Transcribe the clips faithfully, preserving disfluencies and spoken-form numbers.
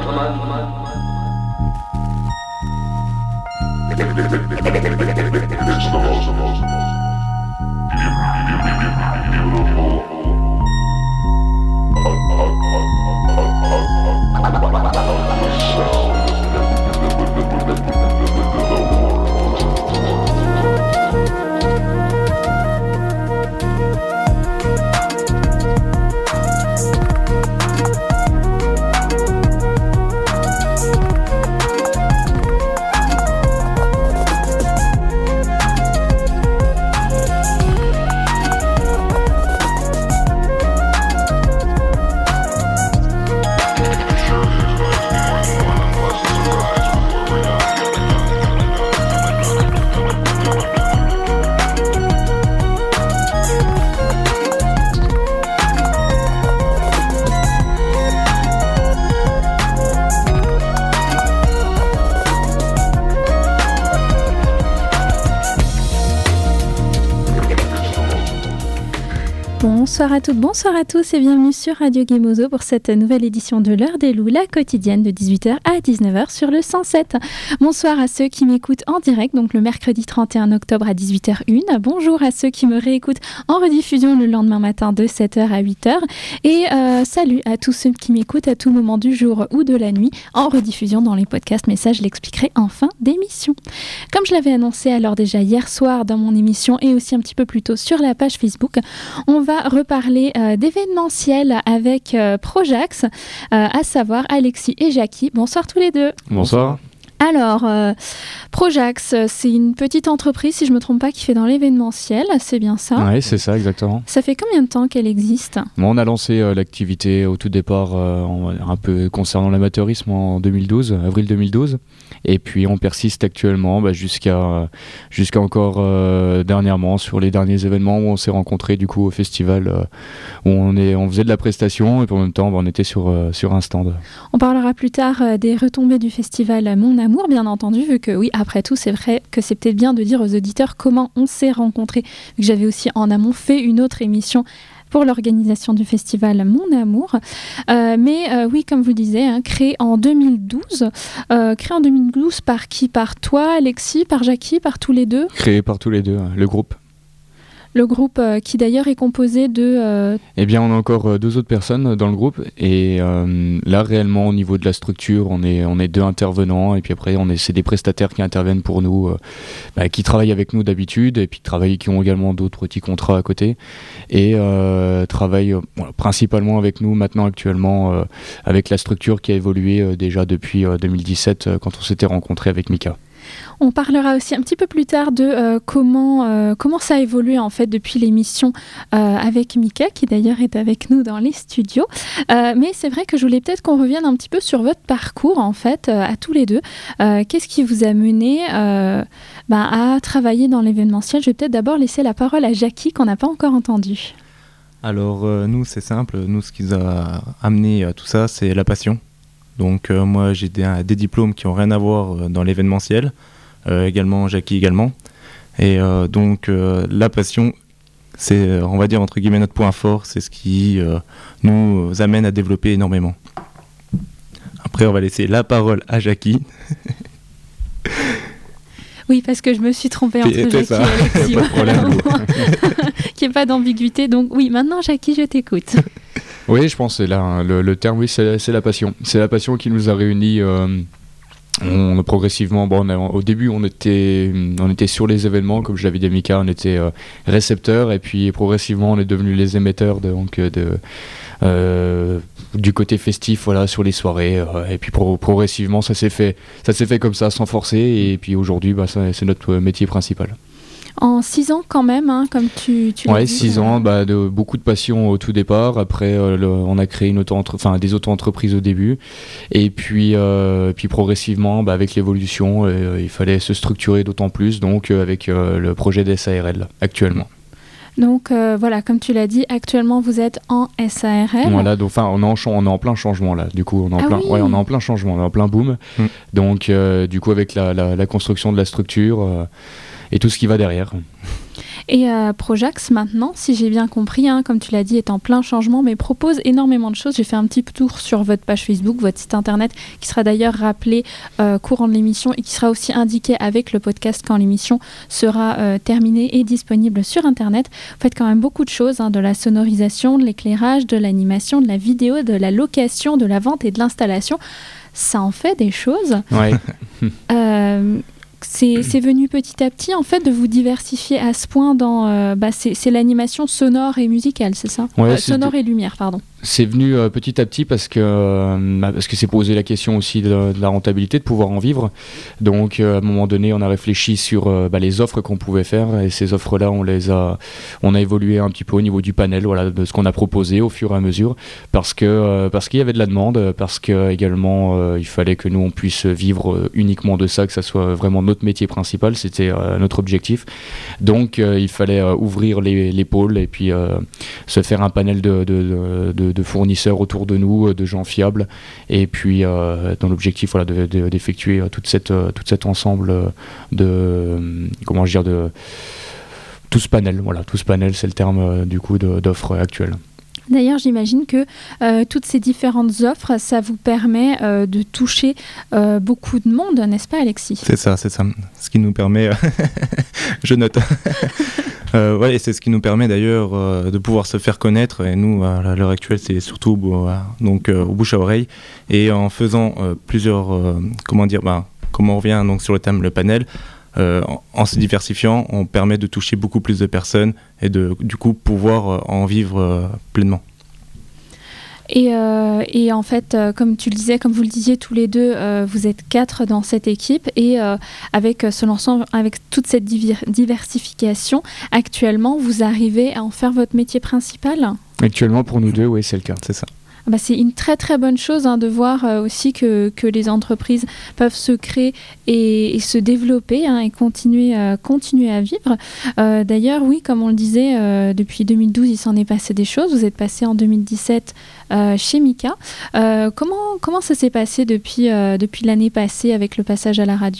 Bonsoir à toutes, bonsoir à tous et bienvenue sur Radio Gemozo pour cette nouvelle édition de l'heure des loups, la quotidienne de dix-huit heures à dix-neuf heures sur le cent sept. Bonsoir à ceux qui m'écoutent en direct, donc le mercredi trente et un octobre à dix-huit heures une. Bonjour à ceux qui me réécoutent en rediffusion le lendemain matin de sept heures à huit heures. Et euh, salut à tous ceux qui m'écoutent à tout moment du jour ou de la nuit en rediffusion dans les podcasts, mais ça je l'expliquerai en fin d'émission. Comme je l'avais annoncé alors déjà hier soir dans mon émission et aussi un petit peu plus tôt sur la page Facebook, on va reparler euh, d'événementiel avec euh, Projax, euh, à savoir Alexis et Jackie. Bonsoir tous les deux. Bonsoir. Alors, euh, Projax, c'est une petite entreprise, si je ne me trompe pas, qui fait dans l'événementiel, c'est bien ça ? Oui, c'est ça, exactement. Ça fait combien de temps qu'elle existe ? Bon, on a lancé euh, l'activité au tout départ, euh, en, un peu concernant l'amateurisme en deux mille douze, avril deux mille douze, et puis on persiste actuellement bah, jusqu'à, jusqu'à encore euh, dernièrement, sur les derniers événements où on s'est rencontrés du coup au festival, euh, où on, est, on faisait de la prestation et puis en même temps bah, on était sur, euh, sur un stand. On parlera plus tard euh, des retombées du festival Mon Amour, bien entendu, vu que oui, après tout, c'est vrai que c'est peut-être bien de dire aux auditeurs comment on s'est rencontrés, vu que j'avais aussi en amont fait une autre émission pour l'organisation du festival Mon Amour. Euh, mais euh, oui, comme vous le disiez, hein, créé en deux mille douze. Euh, créé en deux mille douze par qui ? Par toi, Alexis, par Jackie, par tous les deux ? Créé par tous les deux, le groupe. Le groupe euh, qui d'ailleurs est composé de... Euh... Eh bien, on a encore euh, deux autres personnes dans le groupe. Et euh, là, réellement, au niveau de la structure, on est, on est deux intervenants. Et puis après, on est, c'est des prestataires qui interviennent pour nous, euh, bah, qui travaillent avec nous d'habitude. Et puis travaillent, qui ont également d'autres petits contrats à côté. Et euh, travaillent euh, voilà, principalement avec nous maintenant, actuellement, euh, avec la structure qui a évolué euh, déjà depuis euh, deux mille dix-sept, euh, quand on s'était rencontrés avec Mika. On parlera aussi un petit peu plus tard de euh, comment, euh, comment ça a évolué en fait depuis l'émission euh, avec Mika, qui d'ailleurs est avec nous dans les studios. Euh, mais c'est vrai que je voulais peut-être qu'on revienne un petit peu sur votre parcours en fait, euh, à tous les deux. Euh, qu'est-ce qui vous a mené euh, bah, à travailler dans l'événementiel ? Je vais peut-être d'abord laisser la parole à Jackie qu'on n'a pas encore entendu. Alors euh, nous c'est simple, nous ce qui nous a amené à tout ça c'est la passion. Donc euh, moi j'ai des, des diplômes qui n'ont rien à voir euh, dans l'événementiel, euh, également Jackie également. Et euh, donc euh, la passion, c'est on va dire entre guillemets notre point fort, c'est ce qui euh, nous amène à développer énormément. Après on va laisser la parole à Jackie. Oui, parce que je me suis trompée entre c'est Jackie ça. et Alexis. Pas de problème. Qu'il n'y ait pas d'ambiguïté. Donc oui, maintenant Jackie, je t'écoute. Oui, je pense que c'est là, le, le terme, oui, c'est, c'est la passion. C'est la passion qui nous a réunis euh, on, progressivement. Bon, on a, au début, on était, on était sur les événements, comme je l'avais dit à Mika, on était euh, récepteurs, et puis progressivement, on est devenus les émetteurs de, donc, de, euh, du côté festif, voilà, sur les soirées. Euh, et puis pro- progressivement, ça s'est fait, ça s'est fait comme ça, sans forcer, et puis aujourd'hui, bah, ça, c'est notre métier principal. En six ans quand même, hein, comme tu, tu ouais, l'as dit. six ans, bah, de, beaucoup de passion au tout départ. Après, euh, le, on a créé une auto-entre- enfin, des auto-entreprises au début. Et puis, euh, puis progressivement, bah, avec l'évolution, euh, il fallait se structurer d'autant plus. Donc, euh, avec euh, le projet d'S A R L actuellement. Donc euh, voilà, comme tu l'as dit, actuellement vous êtes en S A R L. Voilà, donc enfin on est en cha- on est en plein changement là. Du coup, on est en Ah plein, oui. ouais, on est en plein changement, on est en plein boom. Mm. Donc, euh, du coup, avec la, la, la construction de la structure euh, et tout ce qui va derrière. Et euh, Projax, maintenant, si j'ai bien compris, hein, comme tu l'as dit, est en plein changement, mais propose énormément de choses. J'ai fait un petit tour sur votre page Facebook, votre site internet, qui sera d'ailleurs rappelé euh, courant de l'émission et qui sera aussi indiqué avec le podcast quand l'émission sera euh, terminée et disponible sur internet. Vous faites quand même beaucoup de choses, hein, de la sonorisation, de l'éclairage, de l'animation, de la vidéo, de la location, de la vente et de l'installation. Ça en fait des choses. Ouais. euh, C'est, c'est venu petit à petit, en fait, de vous diversifier à ce point dans... Euh, bah, c'est, c'est l'animation sonore et musicale, c'est ça ? Ouais, euh, c'est Sonore de... et lumière, pardon. C'est venu euh, petit à petit parce que, euh, parce que c'est posé la question aussi de, de la rentabilité, de pouvoir en vivre. Donc, euh, à un moment donné, on a réfléchi sur euh, bah, les offres qu'on pouvait faire. Et ces offres-là, on les a, on a évolué un petit peu au niveau du panel, voilà, de ce qu'on a proposé au fur et à mesure. Parce, que, euh, parce qu'il y avait de la demande, parce que également, euh, il fallait que nous, on puisse vivre uniquement de ça, que ça soit vraiment notre métier principal. C'était euh, notre objectif. Donc, euh, il fallait euh, ouvrir les, les pôles et puis euh, se faire un panel de, de, de, de de fournisseurs autour de nous, de gens fiables, et puis euh, dans l'objectif voilà, de, de, d'effectuer toute cette, tout cet ensemble de, comment dire, de tout ce panel, voilà, tout ce panel, c'est le terme du coup de, d'offres actuelles. D'ailleurs, j'imagine que euh, toutes ces différentes offres, ça vous permet euh, de toucher euh, beaucoup de monde, n'est-ce pas, Alexis ? C'est ça, c'est ça. Ce qui nous permet... Je note. euh, ouais, et c'est ce qui nous permet d'ailleurs euh, de pouvoir se faire connaître. Et nous, à l'heure actuelle, c'est surtout euh, donc, euh, au bouche à oreille. Et en faisant euh, plusieurs... Euh, comment dire bah, Comme on revient donc, sur le thème, le panel, euh, en, en se diversifiant, on permet de toucher beaucoup plus de personnes et de, du coup, pouvoir euh, en vivre euh, pleinement. Et, euh, et en fait, euh, comme tu le disais, comme vous le disiez tous les deux, euh, vous êtes quatre dans cette équipe et euh, avec, ce l'ensemble, avec toute cette divir- diversification, actuellement, vous arrivez à en faire votre métier principal ? Actuellement, pour nous deux, oui, c'est le cas. C'est ça. Bah, c'est une très très bonne chose hein, de voir euh, aussi que, que les entreprises peuvent se créer et, et se développer hein, et continuer, euh, continuer à vivre. Euh, d'ailleurs, oui, comme on le disait, euh, depuis deux mille douze, il s'en est passé des choses. Vous êtes passé en deux mille dix-sept euh, chez Mika. Euh, comment, comment ça s'est passé depuis, euh, depuis l'année passée avec le passage à la radio ?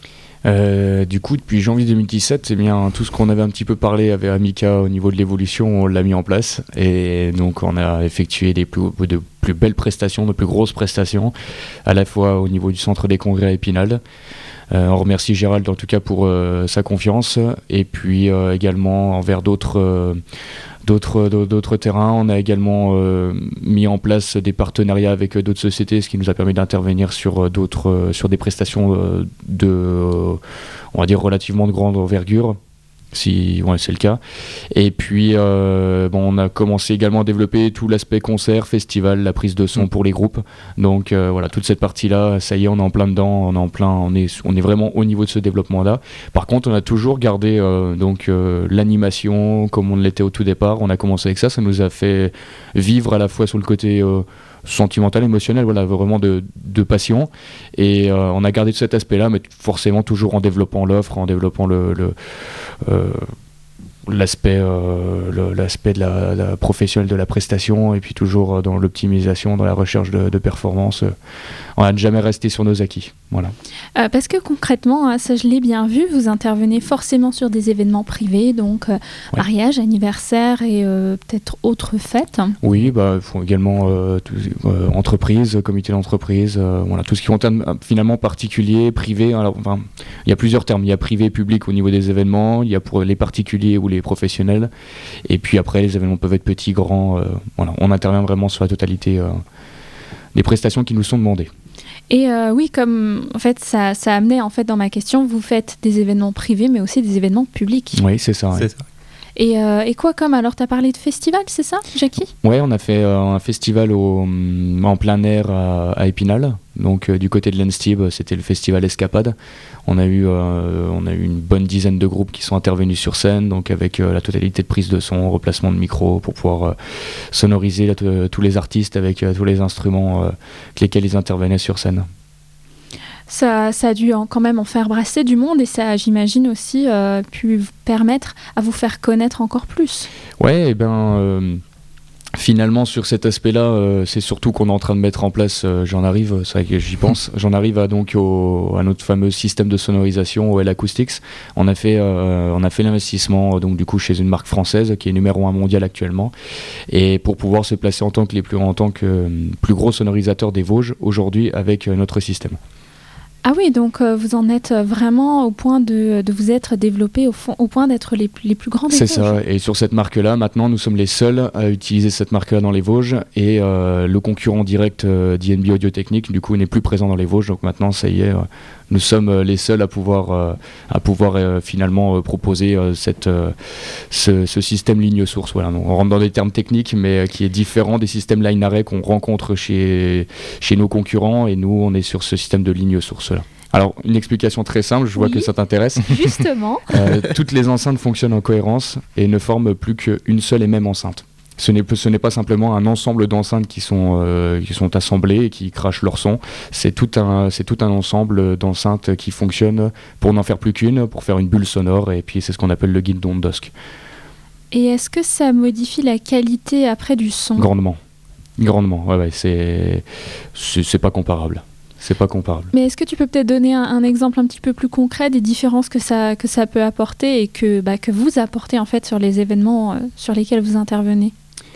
Euh, du coup, depuis janvier deux mille dix-sept, c'est bien tout ce qu'on avait un petit peu parlé avec Mika au niveau de l'évolution, on l'a mis en place. Et donc, on a effectué des plus, de plus belles prestations, de plus grosses prestations, à la fois au niveau du centre des congrès à Épinal. Euh, on remercie Gérald en tout cas pour euh, sa confiance. Et puis euh, également envers d'autres... Euh, D'autres, d'autres terrains, on a également euh, mis en place des partenariats avec euh, d'autres sociétés, ce qui nous a permis d'intervenir sur, euh, d'autres, euh, sur des prestations euh, de, euh, on va dire, relativement de grande envergure, si ouais, c'est le cas. Et puis, euh, bon, on a commencé également à développer tout l'aspect concert, festival, la prise de son pour les groupes. Donc euh, voilà, toute cette partie-là, ça y est, on est en plein dedans, on est en plein, on est, on est vraiment au niveau de ce développement-là. Par contre, on a toujours gardé euh, donc euh, l'animation comme on l'était au tout départ. On a commencé avec ça, ça nous a fait vivre à la fois sur le côté euh, sentimental, émotionnel, voilà, vraiment de, de passion. Et euh, on a gardé cet aspect-là, mais forcément toujours en développant l'offre, en développant le, le euh, l'aspect, euh, le, l'aspect de la, la professionnelle de la prestation, et puis toujours dans l'optimisation, dans la recherche de, de performance. On n'a jamais resté sur nos acquis. Voilà. Euh, parce que concrètement, hein, ça je l'ai bien vu, vous intervenez forcément sur des événements privés, donc euh, ouais. mariage, anniversaire et euh, peut-être autres fêtes. Oui, bah, il faut également euh, tout, euh, entreprise, comité d'entreprise, euh, voilà, tout ce qui concerne euh, finalement particulier, privé. Alors, enfin, il y a plusieurs termes. Il y a privé, public au niveau des événements, il y a pour les particuliers ou les professionnels, et puis après les événements peuvent être petits, grands. Euh, voilà, on intervient vraiment sur la totalité euh, des prestations qui nous sont demandées. Et euh, oui, comme en fait, ça, ça amenait en fait dans ma question, vous faites des événements privés, mais aussi des événements publics. Oui, c'est ça. C'est ouais. ça. Et, euh, et quoi comme, alors tu as parlé de festival, c'est ça, Jackie ? Oui, on a fait euh, un festival au, en plein air à, à Épinal. Donc euh, du côté de l'Enstib, c'était le festival Escapade. On a eu, euh, on a eu une bonne dizaine de groupes qui sont intervenus sur scène, donc avec euh, la totalité de prise de son, replacement de micro pour pouvoir euh, sonoriser la, t- tous les artistes avec euh, tous les instruments euh, avec lesquels ils intervenaient sur scène. Ça, ça a dû en, quand même en faire brasser du monde et ça, j'imagine aussi, euh, pu vous permettre à vous faire connaître encore plus. Ouais, et ben, euh, Finalement, sur cet aspect-là, euh, c'est surtout qu'on est en train de mettre en place, euh, j'en arrive, c'est vrai que j'y pense, j'en arrive à, donc au, à notre fameux système de sonorisation, O L Acoustics. On a fait, euh, on a fait l'investissement donc, du coup, chez une marque française qui est numéro un mondial actuellement. Et pour pouvoir se placer en tant que, les plus, en tant que euh, plus gros sonorisateur des Vosges aujourd'hui avec euh, notre système. Ah oui, donc euh, vous en êtes vraiment au point de, de vous être développé au, fond, au point d'être les, les plus grands des C'est Vosges. ça, et sur cette marque-là, maintenant, nous sommes les seuls à utiliser cette marque-là dans les Vosges, et euh, le concurrent direct euh, d'I N B Audio Technique, du coup, n'est plus présent dans les Vosges, donc maintenant, ça y est, euh, nous sommes euh, les seuls à pouvoir, euh, à pouvoir euh, finalement euh, proposer euh, cette, euh, ce, ce système ligne source. Voilà. Donc, on rentre dans des termes techniques, mais euh, qui est différent des systèmes line array qu'on rencontre chez, chez nos concurrents, et nous, on est sur ce système de ligne source là. Alors, une explication très simple, je vois oui, que ça t'intéresse. Justement. euh, toutes les enceintes fonctionnent en cohérence et ne forment plus qu'une seule et même enceinte. Ce n'est, ce n'est pas simplement un ensemble d'enceintes qui sont, euh, qui sont assemblées et qui crachent leur son. C'est tout un, c'est tout un ensemble d'enceintes qui fonctionnent pour n'en faire plus qu'une, pour faire une bulle sonore, et puis c'est ce qu'on appelle le guide d'onde D O S C. Et est-ce que ça modifie la qualité après du son ? Grandement. Grandement, ouais, ouais, c'est, c'est, c'est pas comparable. C'est pas comparable. Mais est-ce que tu peux peut-être donner un, un exemple un petit peu plus concret des différences que ça, que ça peut apporter et que, bah, que vous apportez en fait sur les événements euh, sur lesquels vous intervenez ?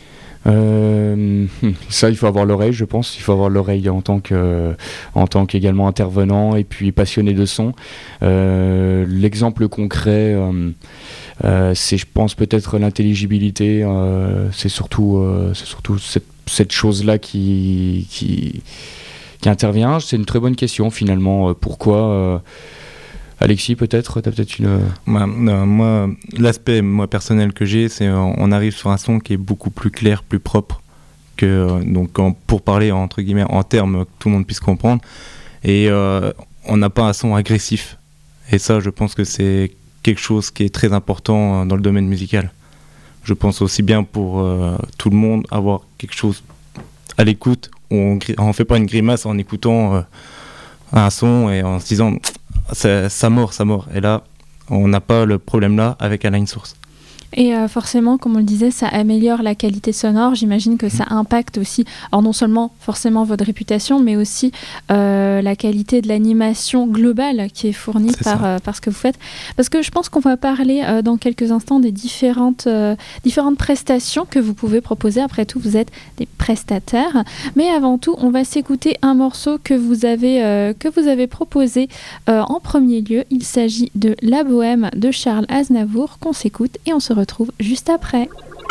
Euh, ça, il faut avoir l'oreille, je pense. Il faut avoir l'oreille en tant que, en tant qu'également intervenant et puis passionné de son. Euh, l'exemple concret, euh, euh, c'est, je pense, peut-être l'intelligibilité. Euh, c'est surtout, euh, c'est surtout cette, cette chose-là qui, qui, qui intervient. C'est une très bonne question finalement. Euh, pourquoi euh, Alexis, peut-être, t'as peut-être une... Bah, euh, moi, l'aspect moi, personnel que j'ai, c'est euh, on arrive sur un son qui est beaucoup plus clair, plus propre, que, euh, donc, en, pour parler entre guillemets en termes que tout le monde puisse comprendre. Et euh, on n'a pas un son agressif. Et ça, je pense que c'est quelque chose qui est très important dans le domaine musical. Je pense aussi bien pour euh, tout le monde avoir quelque chose à l'écoute, où on ne fait pas une grimace en écoutant euh, un son et en se disant... Ça, ça mord, ça mord. Et là, on n'a pas le problème là avec un line source. Et euh, forcément, comme on le disait, ça améliore la qualité sonore. J'imagine que ça impacte aussi, alors non seulement forcément votre réputation, mais aussi euh, la qualité de l'animation globale qui est fournie C'est par, euh, par ce que vous faites. Parce que je pense qu'on va parler euh, dans quelques instants des différentes, euh, différentes prestations que vous pouvez proposer. Après tout, vous êtes des prestataires. Mais avant tout, on va s'écouter un morceau que vous avez, euh, que vous avez proposé euh, en premier lieu. Il s'agit de La Bohème de Charles Aznavour qu'on s'écoute et on se retrouve retrouve juste après.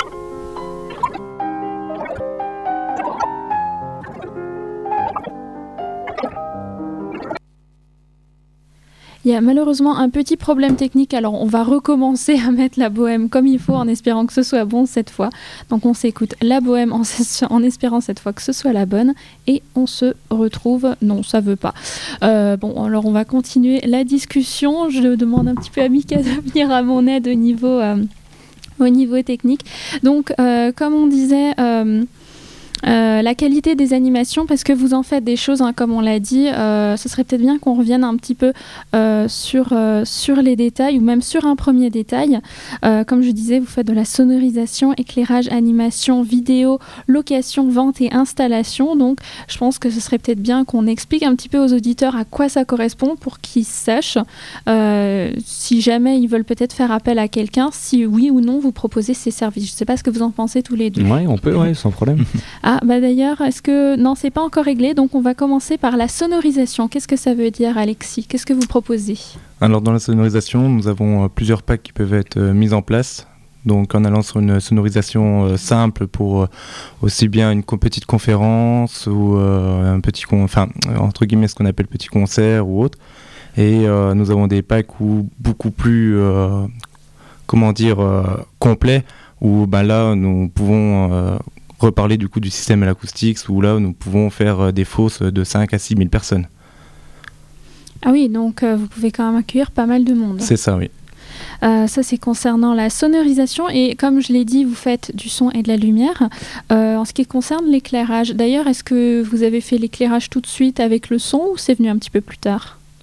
Il y a malheureusement un petit problème technique, alors on va recommencer à mettre La Bohème comme il faut en espérant que ce soit bon cette fois. Donc on s'écoute La Bohème en, en espérant cette fois que ce soit la bonne et on se retrouve... Non, ça veut pas. Euh, bon, alors on va continuer la discussion. Je demande un petit peu à Mika de venir à mon aide au niveau... Euh, au niveau technique. Donc, euh, comme on disait, euh, euh, la qualité des animations, parce que vous en faites des choses, hein, comme on l'a dit, euh, ce serait peut-être bien qu'on revienne un petit peu euh, sur, euh, sur les détails, ou même sur un premier détail. Euh, comme je disais, vous faites de la sonorisation, éclairage, animation, vidéo, location, vente et installation. Donc, je pense que ce serait peut-être bien qu'on explique un petit peu aux auditeurs à quoi ça correspond pour qu'ils sachent euh, si jamais ils veulent peut-être faire appel à quelqu'un, si oui ou non vous proposez ces services. Je ne sais pas ce que vous en pensez tous les deux. Oui, on peut, ouais, sans problème. Ah, bah d'ailleurs, est-ce que... Non, c'est pas encore réglé, donc on va commencer par la sonorisation. Qu'est-ce que ça veut dire, Alexis ? Qu'est-ce que vous proposez ? Alors, dans la sonorisation, nous avons euh, plusieurs packs qui peuvent être euh, mis en place. Donc, en allant sur une sonorisation euh, simple pour euh, aussi bien une co- petite conférence ou euh, un petit... Con- enfin, entre guillemets, ce qu'on appelle petit concert ou autre. Et euh, nous avons des packs où beaucoup plus... Euh, comment dire, euh, complet, où ben là, nous pouvons euh, reparler du coup du système à l'acoustique, où là, nous pouvons faire euh, des fosses de cinq à six mille personnes. Ah oui, donc euh, vous pouvez quand même accueillir pas mal de monde. C'est ça, oui. Euh, ça, c'est concernant la sonorisation. Et comme je l'ai dit, vous faites du son et de la lumière. Euh, en ce qui concerne l'éclairage, d'ailleurs, est-ce que vous avez fait l'éclairage tout de suite avec le son ou c'est venu un petit peu plus tard ?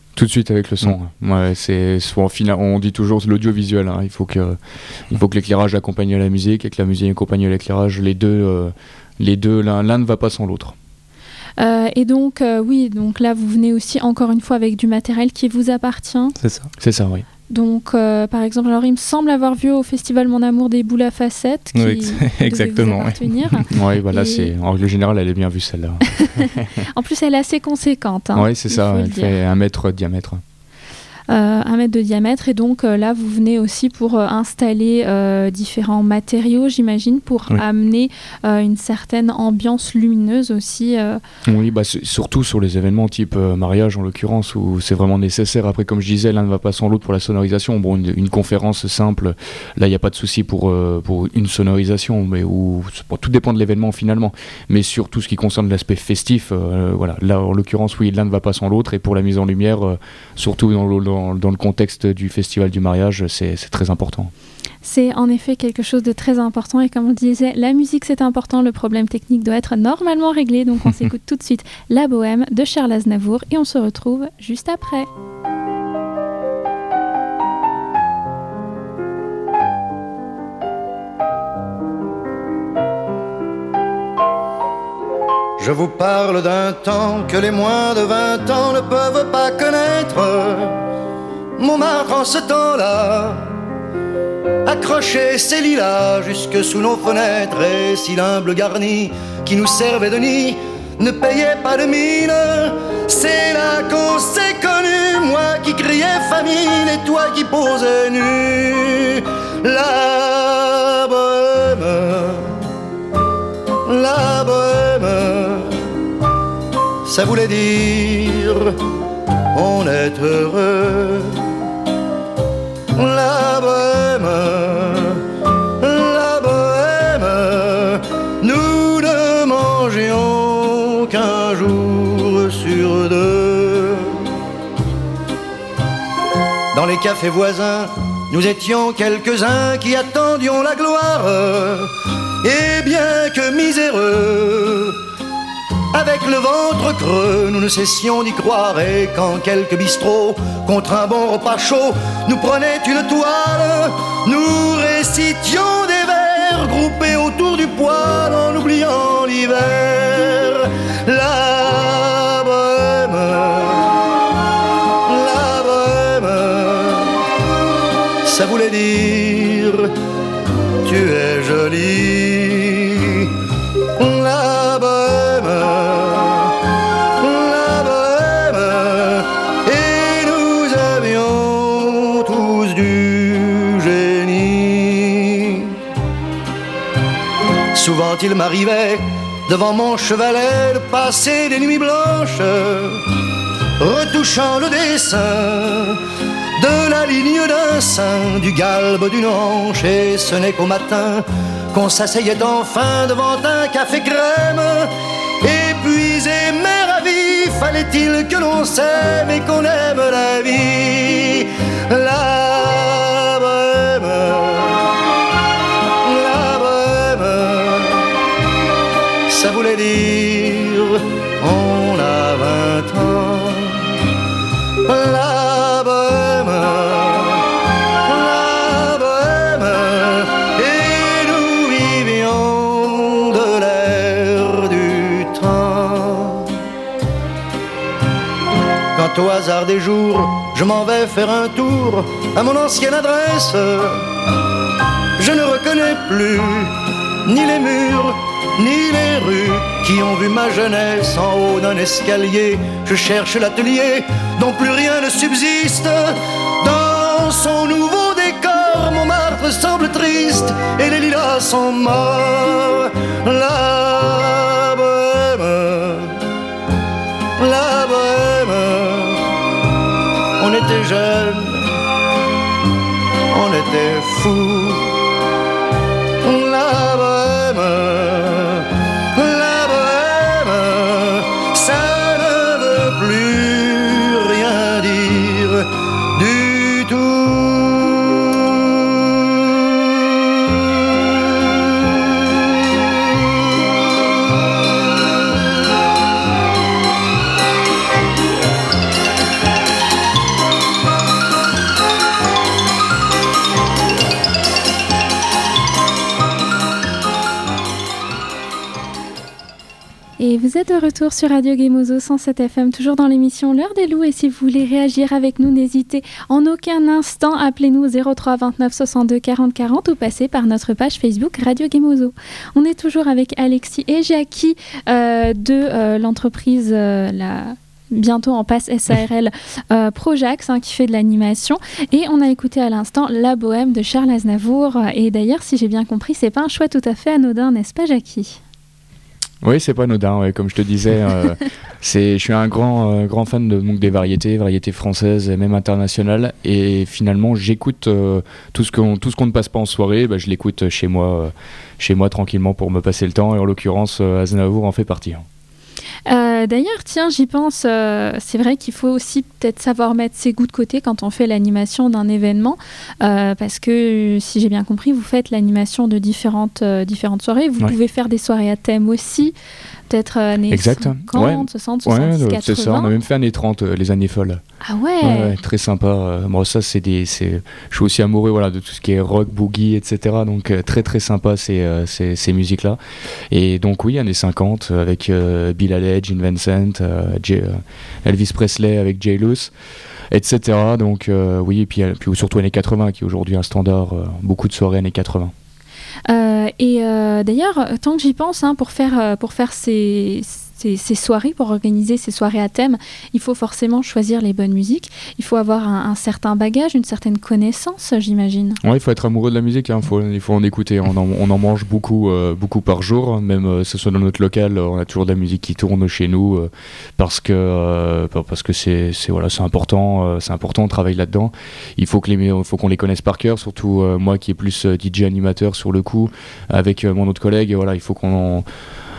Tout de suite avec le son. Mmh. Ouais, c'est soit en final, on dit toujours l'audiovisuel. Hein. Il faut que, il faut que l'éclairage accompagne la musique et que la musique accompagne l'éclairage. Les deux, euh, les deux, l'un, l'un ne va pas sans l'autre. Euh, et donc, euh, oui, donc là, vous venez aussi encore une fois avec du matériel qui vous appartient. C'est ça. C'est ça, oui. Donc, euh, par exemple, alors il me semble avoir vu au festival Mon Amour des boules à facettes qui oui, exactement. Oui, ouais, bah là, et... c'est en règle générale, elle est bien vue celle-là. En plus, elle est assez conséquente. Hein, oui, c'est ça. Elle fait un mètre de diamètre. Euh, un mètre de diamètre et donc euh, là vous venez aussi pour euh, installer euh, différents matériaux, j'imagine, pour oui. amener euh, une certaine ambiance lumineuse aussi. Euh... Oui, bah, surtout sur les événements type euh, mariage en l'occurrence, où c'est vraiment nécessaire. Après, comme je disais, l'un ne va pas sans l'autre pour la sonorisation. Bon, une, une conférence simple, là il n'y a pas de souci pour, euh, pour une sonorisation, mais où, bon, tout dépend de l'événement finalement. Mais sur tout ce qui concerne l'aspect festif, euh, voilà, là en l'occurrence, oui, l'un ne va pas sans l'autre. Et pour la mise en lumière, euh, surtout dans le Dans, dans le contexte du festival du mariage, c'est, c'est très important. C'est en effet quelque chose de très important et comme on disait, la musique c'est important, le problème technique doit être normalement réglé, donc on s'écoute tout de suite La Bohème de Charles Aznavour et on se retrouve juste après. Je vous parle d'un temps que les moins de vingt ans ne peuvent pas connaître. Montmartre en ce temps-là accrochait ses lilas jusque sous nos fenêtres. Et si l'humble garni qui nous servait de nid ne payait pas de mine, c'est là qu'on s'est connus. Moi qui criais famine et toi qui posais nu. La bohème, la bohème, ça voulait dire on est heureux. La bohème, la bohème, nous ne mangions qu'un jour sur deux. Dans les cafés voisins, nous étions quelques-uns qui attendions la gloire. Et bien que miséreux, avec le ventre creux, nous ne cessions d'y croire. Et quand quelques bistrots, contre un bon repas chaud, nous prenaient une toile, nous récitions des vers groupés autour du poêle en oubliant l'hiver. La bohème, la bohème, ça voulait dire tu es jolie. La bohème, la bohème, et nous avions tous du génie. Souvent il m'arrivait devant mon chevalet de passer des nuits blanches, retouchant le dessin de la ligne d'un sein, du galbe d'une hanche. Et ce n'est qu'au matin qu'on s'asseyait enfin devant un café crème. Épuisé mais ravi, fallait-il que l'on s'aime et qu'on aime la vie. La bohème, la bohème, ça voulait dire on a vingt ans. La bohème, la bohème, et nous vivions de l'air du temps. Quand au hasard des jours, je m'en vais faire un tour à mon ancienne adresse, je ne reconnais plus ni les murs, ni les rues qui ont vu ma jeunesse en haut d'un escalier. Je cherche l'atelier dont plus rien ne subsiste. Dans son nouveau décor, Montmartre semble triste et les lilas sont morts. La bohème, la bohème, on était jeunes, on était fous. La bohème, la bohème, ça ne veut plus rien dire du tout. Vous êtes de retour sur Radio Gemozo cent sept F M, toujours dans l'émission L'heure des loups. Et si vous voulez réagir avec nous, n'hésitez en aucun instant. Appelez-nous au zéro trois vingt-neuf soixante-deux quarante quarante ou passez par notre page Facebook Radio Gemozo. On est toujours avec Alexis et Jackie euh, de euh, l'entreprise euh, la... bientôt en passe S A R L euh, Projax, hein, qui fait de l'animation, et on a écouté à l'instant La Bohème de Charles Aznavour. Et d'ailleurs, si j'ai bien compris, c'est pas un choix tout à fait anodin, n'est-ce pas, Jackie? Oui, c'est pas anodin, ouais. Comme je te disais, euh, c'est, je suis un grand, euh, grand fan de, donc, des variétés, variétés françaises et même internationales, et finalement j'écoute euh, tout ce qu'on tout ce qu'on ne passe pas en soirée, bah, je l'écoute chez moi, euh, chez moi tranquillement pour me passer le temps, et en l'occurrence euh, Aznavour en fait partie. Hein. Euh, d'ailleurs, tiens, j'y pense, euh, c'est vrai qu'il faut aussi peut-être savoir mettre ses goûts de côté quand on fait l'animation d'un événement, euh, parce que, si j'ai bien compris, vous faites l'animation de différentes, euh, différentes soirées. Vous ouais. pouvez faire des soirées à thème aussi, peut-être euh, années exact. cinquante, ouais. soixante, soixante-dix, ouais, quatre-vingts. C'est ça, on a même fait années trente, euh, les années folles. Ah ouais, ouais, ouais très sympa. Euh, bon, ça, c'est des, c'est... Je suis aussi amoureux voilà, de tout ce qui est rock, boogie, et cetera. Donc, euh, très très sympa ces, euh, ces, ces musiques-là. Et donc, oui, années cinquante, avec euh, Bill Haley, Gene Vincent, euh, J- euh, Elvis Presley avec Jay Lewis, et cetera. Donc, euh, oui, et puis, euh, puis surtout années quatre-vingts, qui est aujourd'hui un standard, euh, beaucoup de soirées années quatre-vingts. Euh, et euh, d'ailleurs, tant que j'y pense, hein, pour faire, euh, pour faire ces, ces, ces soirées, pour organiser ces soirées à thème, il faut forcément choisir les bonnes musiques. Il faut avoir un, un certain bagage, une certaine connaissance, j'imagine. Oui, il faut être amoureux de la musique, hein. faut, il faut en écouter. On en, on en mange beaucoup, euh, beaucoup par jour, même euh, ce soit dans notre local, on a toujours de la musique qui tourne chez nous euh, parce que, euh, parce que c'est, c'est, voilà, c'est important, euh, c'est important, on travaille là-dedans. Il faut, que les, faut qu'on les connaisse par cœur, surtout euh, moi qui est plus euh, D J animateur sur le coup, avec euh, mon autre collègue, voilà, il faut qu'on en,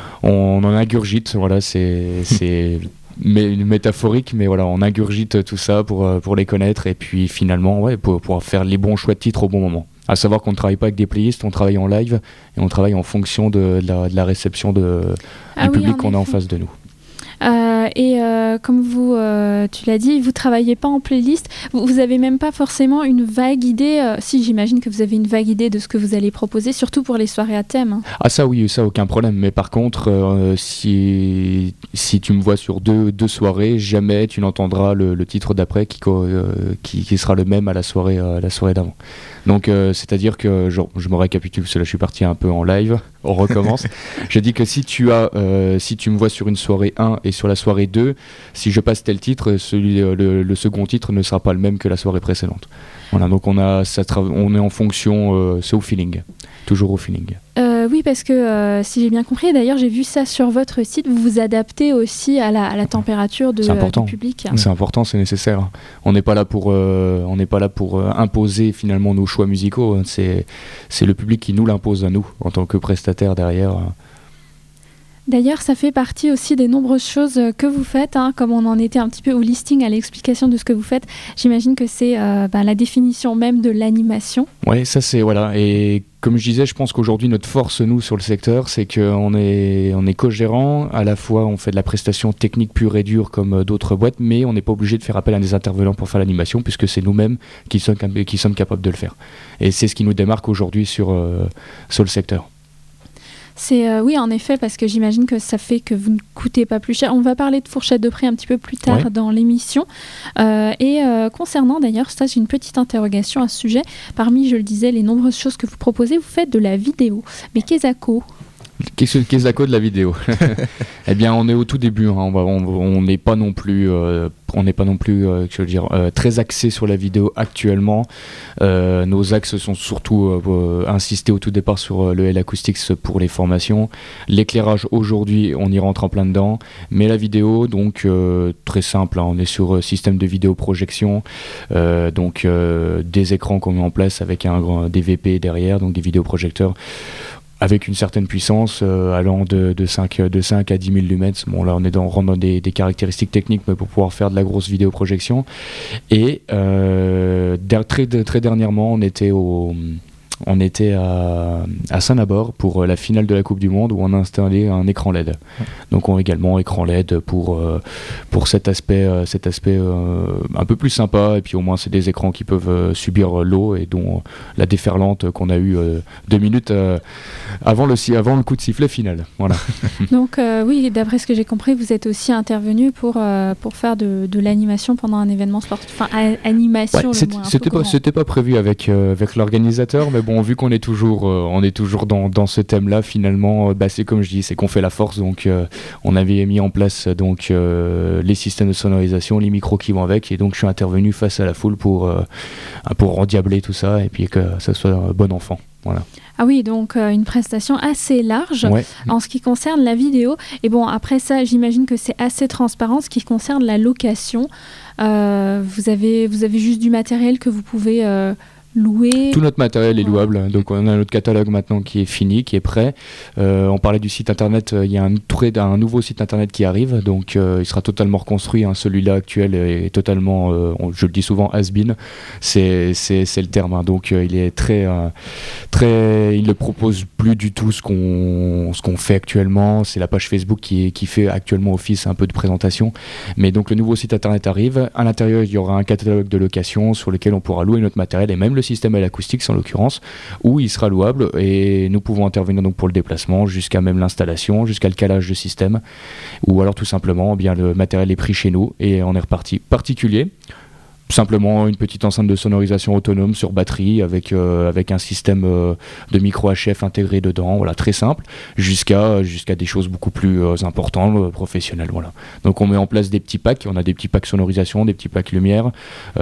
on en ingurgite, voilà, c'est, c'est mais, métaphorique, mais voilà, on ingurgite tout ça pour, euh, pour les connaître et puis finalement, ouais, pour pouvoir faire les bons choix de titres au bon moment. À savoir qu'on ne travaille pas avec des playlists, on travaille en live et on travaille en fonction de, de, la, de la réception de, ah du oui, public qu'on effet. a en face de nous. Euh, et euh, comme vous, euh, tu l'as dit, vous travaillez pas en playlist. Vous, vous avez même pas forcément une vague idée. Euh, si, j'imagine que vous avez une vague idée de ce que vous allez proposer, surtout pour les soirées à thème. Hein. Ah ça oui, ça aucun problème. Mais par contre, euh, si si tu me vois sur deux deux soirées, jamais tu n'entendras le, le titre d'après qui, euh, qui qui sera le même à la soirée à la soirée d'avant. Donc euh, c'est-à-dire que je, je me récapitule parce que là je suis parti un peu en live. On recommence. Je dis que si tu as, euh, si tu me vois sur une soirée un et sur la soirée deux, si je passe tel titre, celui, le, le second titre ne sera pas le même que la soirée précédente. Voilà, donc on, a, ça tra- on est en fonction, euh, c'est au feeling, toujours au feeling. Euh, oui, parce que euh, si j'ai bien compris, d'ailleurs j'ai vu ça sur votre site, vous vous adaptez aussi à la, à la température de, euh, du public. C'est important, c'est nécessaire. On n'est pas là pour, euh, on n'est pas là pour euh, imposer finalement nos choix musicaux. C'est, c'est le public qui nous l'impose à nous en tant que prestataire derrière. D'ailleurs, ça fait partie aussi des nombreuses choses que vous faites, hein, comme on en était un petit peu au listing, à l'explication de ce que vous faites. J'imagine que c'est euh, bah, la définition même de l'animation. Oui, ça c'est, voilà, et comme je disais, je pense qu'aujourd'hui notre force, nous, sur le secteur, c'est qu'on est, on est co-gérant, à la fois on fait de la prestation technique pure et dure comme d'autres boîtes, mais on n'est pas obligé de faire appel à des intervenants pour faire l'animation, puisque c'est nous-mêmes qui sommes, qui sommes capables de le faire. Et c'est ce qui nous démarque aujourd'hui sur, euh, sur le secteur. C'est, euh, oui, en effet, parce que j'imagine que ça fait que vous ne coûtez pas plus cher. On va parler de fourchette de prix un petit peu plus tard ouais. dans l'émission. Euh, et euh, concernant d'ailleurs, ça, j'ai une petite interrogation à ce sujet. Parmi, je le disais, les nombreuses choses que vous proposez, vous faites de la vidéo. Mais qu'est-ce que Qu'est-ce qu'est-ce de la vidéo? Eh bien, on est au tout début. Hein. On n'est pas non plus, euh, on n'est pas non plus, euh, je veux dire, euh, très axé sur la vidéo actuellement. Euh, nos axes sont surtout euh, insistés au tout départ sur euh, le L Acoustics pour les formations. L'éclairage aujourd'hui, on y rentre en plein dedans. Mais la vidéo, donc euh, très simple. Hein. On est sur euh, système de vidéoprojection, euh, donc euh, des écrans qu'on met en place avec un grand D V P derrière, donc des vidéoprojecteurs. Avec une certaine puissance, euh, allant de, de, cinq, de cinq à dix mille lumens. Bon, là, on, est dans, on rentre dans des, des caractéristiques techniques, mais pour pouvoir faire de la grosse vidéoprojection. Et euh, très, très dernièrement, on était au, on était à, à Saint-Nabord pour la finale de la Coupe du Monde où on a installé un écran L E D. Ouais. Donc on a également écran L E D pour, euh, pour cet aspect, euh, cet aspect euh, un peu plus sympa, et puis au moins c'est des écrans qui peuvent euh, subir l'eau et dont euh, la déferlante qu'on a eue euh, deux minutes euh, avant, le, avant le coup de sifflet final. Voilà. Donc euh, oui, d'après ce que j'ai compris, vous êtes aussi intervenu pour, euh, pour faire de, de l'animation pendant un événement sportif. Enfin, a- animation, ouais, le moins un c'était peu pas, c'était pas prévu avec, euh, avec l'organisateur, mais bon, vu qu'on est toujours, euh, on est toujours dans, dans ce thème-là, finalement, euh, bah, c'est comme je dis, c'est qu'on fait la force. Donc euh, on avait mis en place donc, euh, les systèmes de sonorisation, les micros qui vont avec, et donc je suis intervenu face à la foule pour, euh, pour endiabler tout ça et puis que ça soit un bon enfant. Voilà. Ah oui, donc euh, une prestation assez large ouais. en ce qui concerne la vidéo. Et bon, après ça, j'imagine que c'est assez transparent. Ce qui concerne la location, euh, vous avez, vous avez juste du matériel que vous pouvez euh, louer. Tout notre matériel est louable, donc on a notre catalogue maintenant qui est fini, qui est prêt. Euh, on parlait du site internet, il y a un, un nouveau site internet qui arrive, donc euh, il sera totalement reconstruit. Hein. Celui-là actuel est totalement, euh, on, je le dis souvent, has-been, c'est, c'est, c'est le terme. Hein. Donc euh, il est très, euh, très, il ne propose plus du tout ce qu'on, ce qu'on fait actuellement. C'est la page Facebook qui, qui fait actuellement office un peu de présentation. Mais donc le nouveau site internet arrive. À l'intérieur, il y aura un catalogue de location sur lequel on pourra louer notre matériel et même le système à l'acoustique en l'occurrence, où il sera louable et nous pouvons intervenir donc pour le déplacement jusqu'à même l'installation, jusqu'à le calage de système, ou alors tout simplement eh bien le matériel est pris chez nous et on est reparti. Particulier, simplement une petite enceinte de sonorisation autonome sur batterie avec, euh, avec un système euh, de micro H F intégré dedans, voilà, très simple, jusqu'à, jusqu'à des choses beaucoup plus euh, importantes, euh, professionnelles. Voilà. Donc on met en place des petits packs, on a des petits packs sonorisation, des petits packs lumière,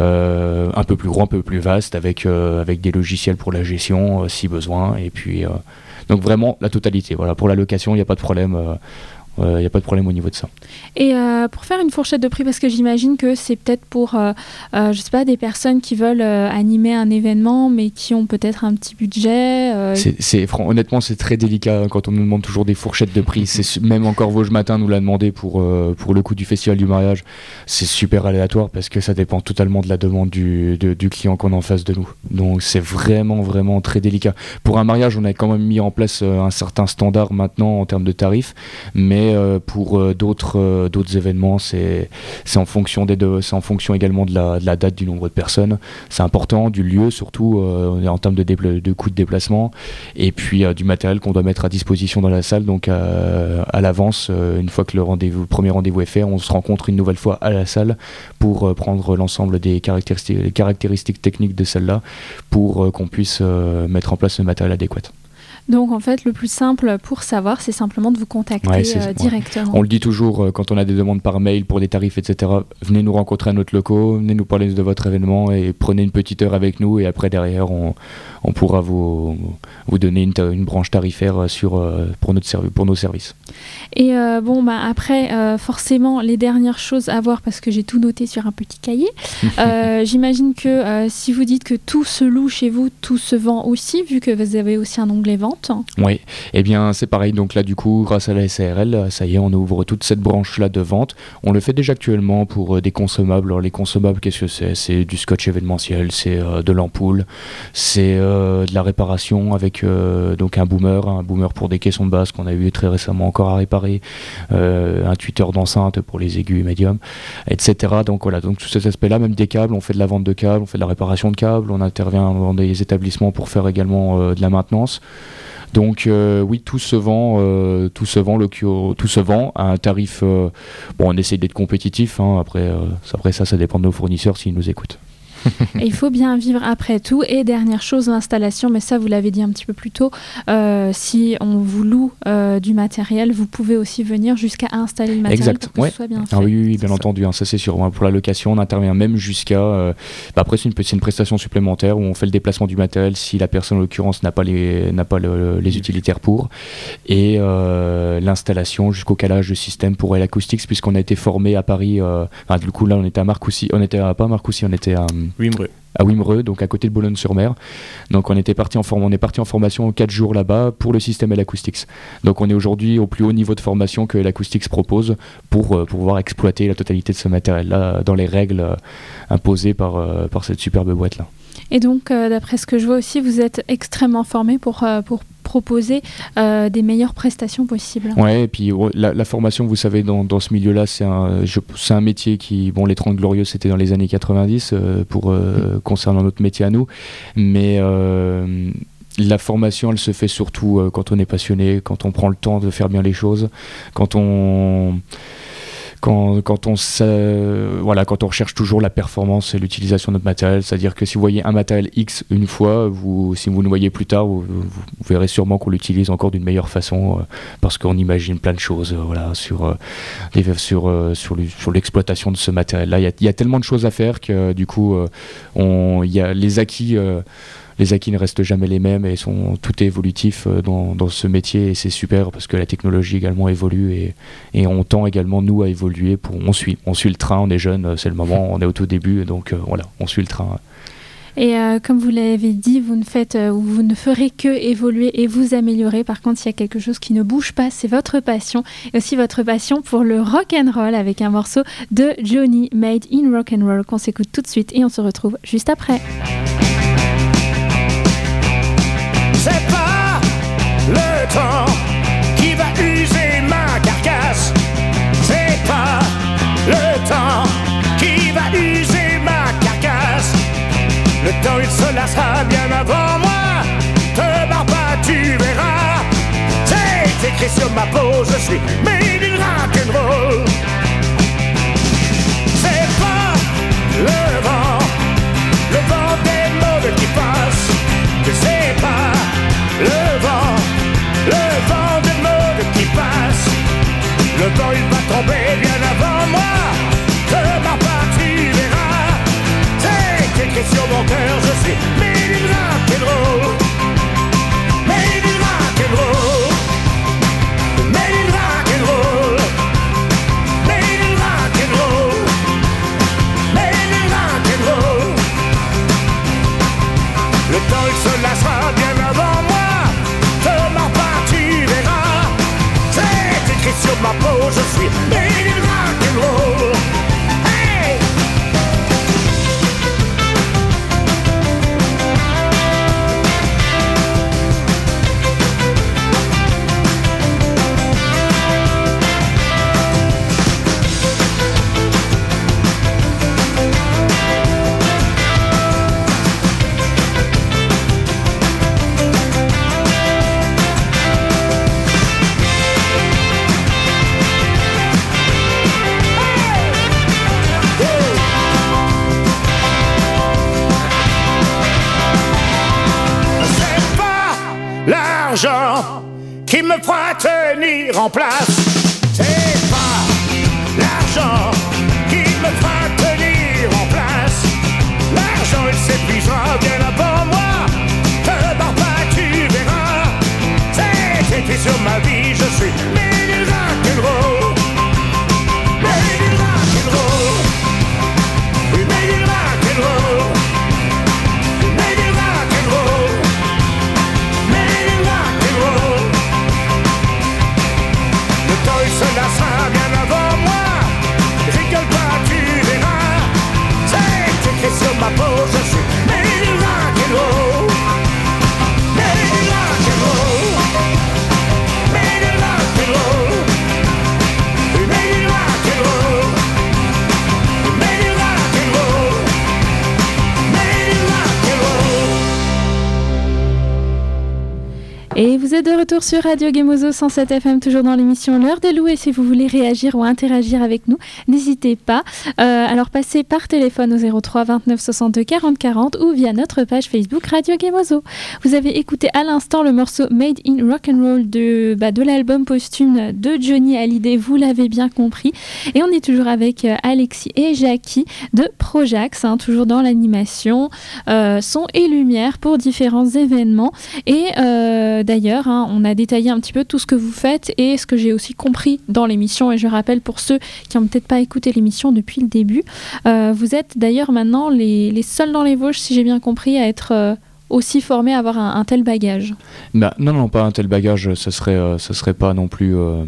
euh, un peu plus grands, un peu plus vastes, avec, euh, avec des logiciels pour la gestion euh, si besoin, et puis euh, donc vraiment la totalité. Voilà. Pour la location, il n'y a pas de problème. Euh, il n'y euh, a pas de problème au niveau de ça. Et euh, pour faire une fourchette de prix, parce que j'imagine que c'est peut-être pour, euh, euh, je sais pas, des personnes qui veulent euh, animer un événement, mais qui ont peut-être un petit budget. Euh... C'est, c'est, honnêtement, c'est très délicat quand on nous demande toujours des fourchettes de prix. C'est, même encore Vosges Matin nous l'a demandé pour, euh, pour le coup du Festival du mariage. C'est super aléatoire parce que ça dépend totalement de la demande du, de, du client qu'on a en face de nous. Donc c'est vraiment, vraiment très délicat. Pour un mariage, on a quand même mis en place euh, un certain standard maintenant en termes de tarifs, mais Euh, pour euh, d'autres, euh, d'autres événements, c'est, c'est, en fonction des deux, c'est en fonction également de la, de la date, du nombre de personnes. C'est important, du lieu surtout, euh, en termes de, dépla- de coûts de déplacement, et puis euh, du matériel qu'on doit mettre à disposition dans la salle. Donc euh, à l'avance, euh, une fois que le, rendez-vous, le premier rendez-vous est fait, on se rencontre une nouvelle fois à la salle pour euh, prendre l'ensemble des caractéristiques, des caractéristiques techniques de celle-là pour euh, qu'on puisse euh, mettre en place le matériel adéquat. Donc en fait, le plus simple pour savoir, c'est simplement de vous contacter ouais, euh, directement. Ouais. On le dit toujours euh, quand on a des demandes par mail pour des tarifs, et cetera. Venez nous rencontrer à notre locaux, venez nous parler de votre événement et prenez une petite heure avec nous. Et après, derrière, on, on pourra vous, vous donner une, une branche tarifaire sur, euh, pour, notre servi- pour nos services. Et euh, bon, bah, après, euh, forcément, les dernières choses à voir, parce que j'ai tout noté sur un petit cahier. euh, j'imagine que euh, si vous dites que tout se loue chez vous, tout se vend aussi, vu que vous avez aussi un onglet vente. Oui, eh bien c'est pareil, donc là du coup grâce à la S A R L, ça y est, on ouvre toute cette branche-là de vente. On le fait déjà actuellement pour euh, des consommables. Alors les consommables, qu'est-ce que c'est ? C'est du scotch événementiel, c'est euh, de l'ampoule, c'est euh, de la réparation avec euh, donc un boomer, un boomer pour des caissons de basse qu'on a eu très récemment encore à réparer, euh, un tweeter d'enceinte pour les aigus et médiums, et cetera. Donc voilà, donc tout cet aspect-là, même des câbles, on fait de la vente de câbles, on fait de la réparation de câbles, on intervient dans des établissements pour faire également euh, de la maintenance. Donc euh, oui, tout se vend, euh, tout se vend, le, tout se vend à un tarif. Euh, bon, on essaye d'être compétitif. Hein, après, euh, après ça, ça dépend de nos fournisseurs s'ils nous écoutent. Et il faut bien vivre après tout. Et dernière chose, l'installation, mais ça vous l'avez dit un petit peu plus tôt, euh, si on vous loue euh, du matériel, vous pouvez aussi venir jusqu'à installer le matériel exact. pour que Ouais. ce soit bien fait. Ah oui, oui, bien entendu, hein, ça c'est sûr. Pour la location, on intervient même jusqu'à... Euh, bah après, c'est une, c'est une prestation supplémentaire où on fait le déplacement du matériel si la personne, en l'occurrence, n'a pas les, n'a pas le, les utilitaires pour. Et euh, l'installation jusqu'au calage de système pour l'acoustique, puisqu'on a été formé à Paris. Euh, enfin, du coup, là, on était à Marcoussis. On était à, pas à Marcoussis, on était à... Wimereux. à Wimereux, donc à côté de Boulogne-sur-Mer. Donc on était parti en form- on est parti en formation quatre jours là-bas pour le système L-Acoustics. Donc on est aujourd'hui au plus haut niveau de formation que L-Acoustics propose pour, euh, pour pouvoir exploiter la totalité de ce matériel-là dans les règles euh, imposées par, euh, par cette superbe boîte-là. Et donc, euh, d'après ce que je vois aussi, vous êtes extrêmement formé pour, euh, pour proposer euh, des meilleures prestations possibles. Ouais, et puis ouais, la, la formation, vous savez, dans, dans ce milieu-là, c'est un, je, c'est un métier qui, bon, les trente Glorieuses, c'était dans les années quatre-vingt-dix, euh, pour, euh, mmh. concernant notre métier à nous, mais euh, la formation, elle se fait surtout euh, quand on est passionné, quand on prend le temps de faire bien les choses, quand on... Quand, quand, on, euh, voilà, quand on recherche toujours la performance et l'utilisation de notre matériel, c'est-à-dire que si vous voyez un matériel X une fois, vous, si vous le voyez plus tard, vous, vous, vous verrez sûrement qu'on l'utilise encore d'une meilleure façon, euh, parce qu'on imagine plein de choses euh, voilà, sur, euh, les, sur, euh, sur, sur l'exploitation de ce matériel-là. Il y, y a tellement de choses à faire que euh, du coup, euh, on, y a les acquis... Euh, Les acquis ne restent jamais les mêmes et sont, tout est évolutif dans, dans ce métier et c'est super parce que la technologie également évolue et, et on tend également nous à évoluer. Pour, on, suit, on suit le train, on est jeune, c'est le moment, on est au tout début donc euh, voilà, on suit le train. Et euh, comme vous l'avez dit, vous ne faites euh, ou vous ne ferez que évoluer et vous améliorer. Par contre, il y a quelque chose qui ne bouge pas, c'est votre passion et aussi votre passion pour le rock and roll avec un morceau de Johnny Made in Rock and Roll qu'on s'écoute tout de suite et on se retrouve juste après. C'est pas le temps qui va user ma carcasse. C'est pas le temps qui va user ma carcasse. Le temps il se lassera bien avant moi. Te barre pas, tu verras. C'est écrit sur ma peau, je suis made in rock'n'roll. C'est pas le vent, le vent des mauvais qui passe. C'est pas le vent, le vent de mode qui passe. Le vent il va tomber bien avant moi. Te barre pas, tu verras. C'est écrit sur mon cœur, je suis made in rock'n'roll. Made in rock'n'roll. Made in rock'n'roll. Made in rock'n'roll. Made in rock'n'roll. Le temps il se lassera bien avant moi. Te marre pas, tu verras. C'est écrit sur ma peau, je suis made in rock'n'roll. Hey! L'argent qui me fera tenir en place. C'est pas l'argent qui me fera tenir en place. L'argent il s'épuisera bien avant moi. Te barre pas, tu verras. C'est écrit sur ma vie, je suis made in rock'n'roll. Made in rock'n'roll. Made in rock'n'roll. Made in rock'n'roll. Le temps il se lassera bien avant moi. Rigole pas, tu verras. C'est écrit sur ma peau, je suis made in rock'n'roll. Made in rock'n'roll. Made in rock'n'roll. Made in rock'n'roll. Made in rock'n'roll. Made in rock'n'roll. Et vous êtes de retour sur Radio Gemozo cent sept F M, toujours dans l'émission L'heure des loups. Et si vous voulez réagir ou interagir avec nous, n'hésitez pas. Euh, alors passez par téléphone au zéro trois vingt-neuf soixante-deux quarante quarante ou via notre page Facebook Radio Gemozo. Vous avez écouté à l'instant le morceau Made in Rock'n'Roll de, bah, de l'album posthume de Johnny Hallyday, vous l'avez bien compris. Et on est toujours avec euh, Alexis et Jackie de Projax, hein, toujours dans l'animation, euh, son et lumière pour différents événements. Et euh, d'ailleurs, hein, on a détaillé un petit peu tout ce que vous faites et ce que j'ai aussi compris dans l'émission. Et je rappelle pour ceux qui n'ont peut-être pas écouté l'émission depuis le début, euh, vous êtes d'ailleurs maintenant les, les seuls dans les Vosges, si j'ai bien compris, à être euh, aussi formés à avoir un, un tel bagage. Bah, non, non, pas un tel bagage, ce serait, euh, ce serait pas non plus... Euh...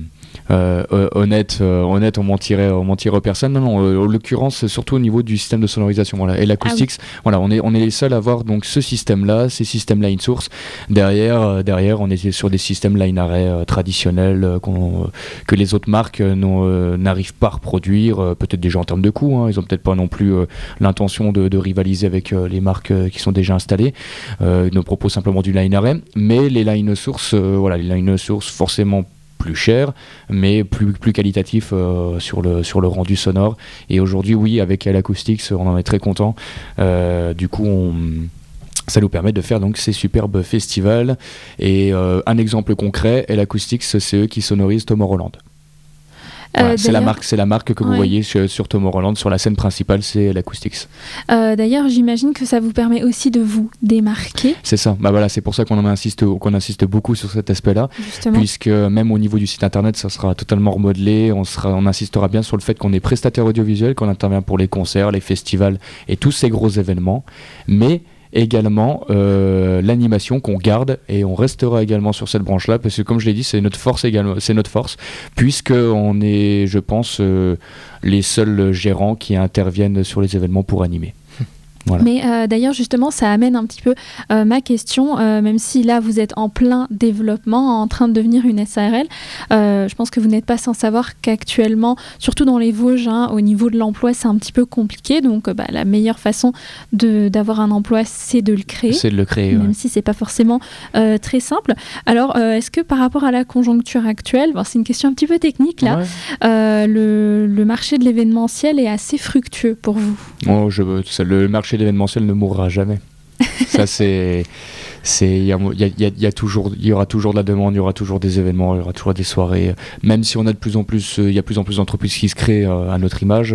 euh, honnête, euh, honnête, on mentirait, on mentirait personne. Non, non. Euh, en l'occurrence, surtout au niveau du système de sonorisation. Voilà. Et l'Acoustics, ah oui. voilà, on est, on est les seuls à avoir donc ce système-là, ces systèmes line source. Derrière, euh, derrière, on est sur des systèmes line array euh, traditionnels euh, qu'on, euh, que les autres marques euh, euh, n'arrivent pas à reproduire. Euh, peut-être déjà en termes de coût. Hein, ils ont peut-être pas non plus euh, l'intention de, de rivaliser avec euh, les marques euh, qui sont déjà installées. Euh, ils nous proposent simplement du line array, mais les line source, euh, voilà, les line source forcément plus cher, mais plus, plus qualitatif euh, sur, le, sur le rendu sonore. Et aujourd'hui, oui, avec l'Acoustics, on en est très content. Euh, du coup, on, ça nous permet de faire donc ces superbes festivals. Et euh, un exemple concret, l'Acoustics, c'est eux qui sonorisent Tomorrowland. Voilà, euh, c'est, la marque, c'est la marque que vous ouais. voyez sur, sur Tomorrowland, sur la scène principale, c'est l'Acoustics. Euh, d'ailleurs, j'imagine que ça vous permet aussi de vous démarquer. C'est ça, bah voilà, c'est pour ça qu'on en insiste, qu'on insiste beaucoup sur cet aspect-là, justement. Puisque même au niveau du site internet, ça sera totalement remodelé, on, sera, on insistera bien sur le fait qu'on est prestataire audiovisuel, qu'on intervient pour les concerts, les festivals et tous ces gros événements, mais également euh, l'animation qu'on garde, et on restera également sur cette branche là parce que comme je l'ai dit, c'est notre force également, c'est notre force puisque on est, je pense, euh, les seuls gérants qui interviennent sur les événements pour animer. Voilà. Mais euh, d'ailleurs, justement, ça amène un petit peu euh, ma question, euh, même si là, vous êtes en plein développement, en train de devenir une S A R L, euh, je pense que vous n'êtes pas sans savoir qu'actuellement, surtout dans les Vosges, hein, au niveau de l'emploi, c'est un petit peu compliqué. Donc, bah, la meilleure façon de, d'avoir un emploi, c'est de le créer. C'est de le créer, même ouais. si c'est pas forcément euh, très simple. Alors, euh, est-ce que par rapport à la conjoncture actuelle, bon, c'est une question un petit peu technique, là, ouais. euh, le, le marché de l'événementiel est assez fructueux pour vous? Oh, je, le marché l'événementiel ne mourra jamais. Ça, c'est, c'est, il y, y, y, y a toujours, il y aura toujours de la demande, il y aura toujours des événements, il y aura toujours des soirées. Même si on a de plus en plus, il y a de plus en plus d'entreprises qui se créent euh, à notre image,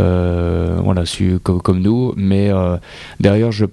euh, voilà, su, comme, comme nous. Mais euh, derrière, je,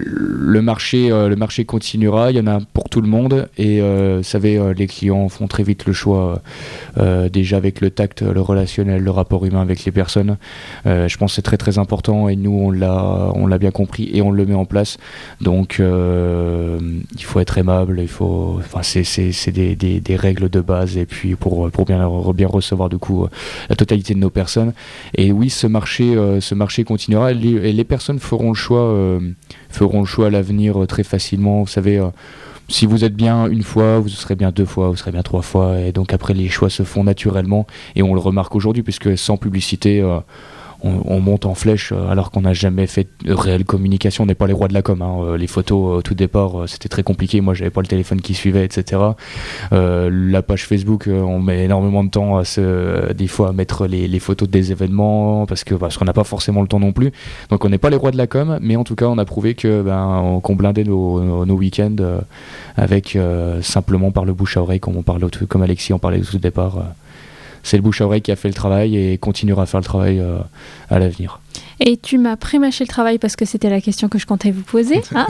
le marché, euh, le marché continuera. Il y en a pour tout le monde. Et euh, vous savez, euh, les clients font très vite le choix. Euh, déjà avec le tact, le relationnel, le rapport humain avec les personnes. Euh, je pense que c'est très très important. Et nous, on l'a, on l'a bien compris et on le met en place. Donc, euh, il faut être aimable, il faut, enfin, c'est, c'est, c'est des, des, des règles de base, et puis pour, pour bien, bien recevoir du coup la totalité de nos personnes. Et oui, ce marché, euh, ce marché continuera, et les, et les personnes feront le choix, euh, feront le choix à l'avenir euh, très facilement. Vous savez, euh, si vous êtes bien une fois, vous serez bien deux fois, vous serez bien trois fois, et donc après les choix se font naturellement, et on le remarque aujourd'hui, puisque sans publicité, euh, On, on monte en flèche euh, alors qu'on n'a jamais fait de réelle communication. On n'est pas les rois de la com, hein. euh, les photos euh, au tout départ euh, c'était très compliqué, moi j'avais pas le téléphone qui suivait, etc. Euh, la page Facebook, euh, on met énormément de temps à se, euh, des fois à mettre les, les photos des événements parce, que, parce qu'on n'a pas forcément le temps non plus, donc on n'est pas les rois de la com, mais en tout cas on a prouvé que, ben, on, qu'on blindait nos, nos, nos week-ends euh, avec euh, simplement par le bouche à oreille, comme, on parlait au tout, comme Alexis en parlait au tout départ. euh, C'est le bouche à oreille qui a fait le travail et continuera à faire le travail euh, à l'avenir. Et tu m'as pré-mâché le travail parce que c'était la question que je comptais vous poser. Hein.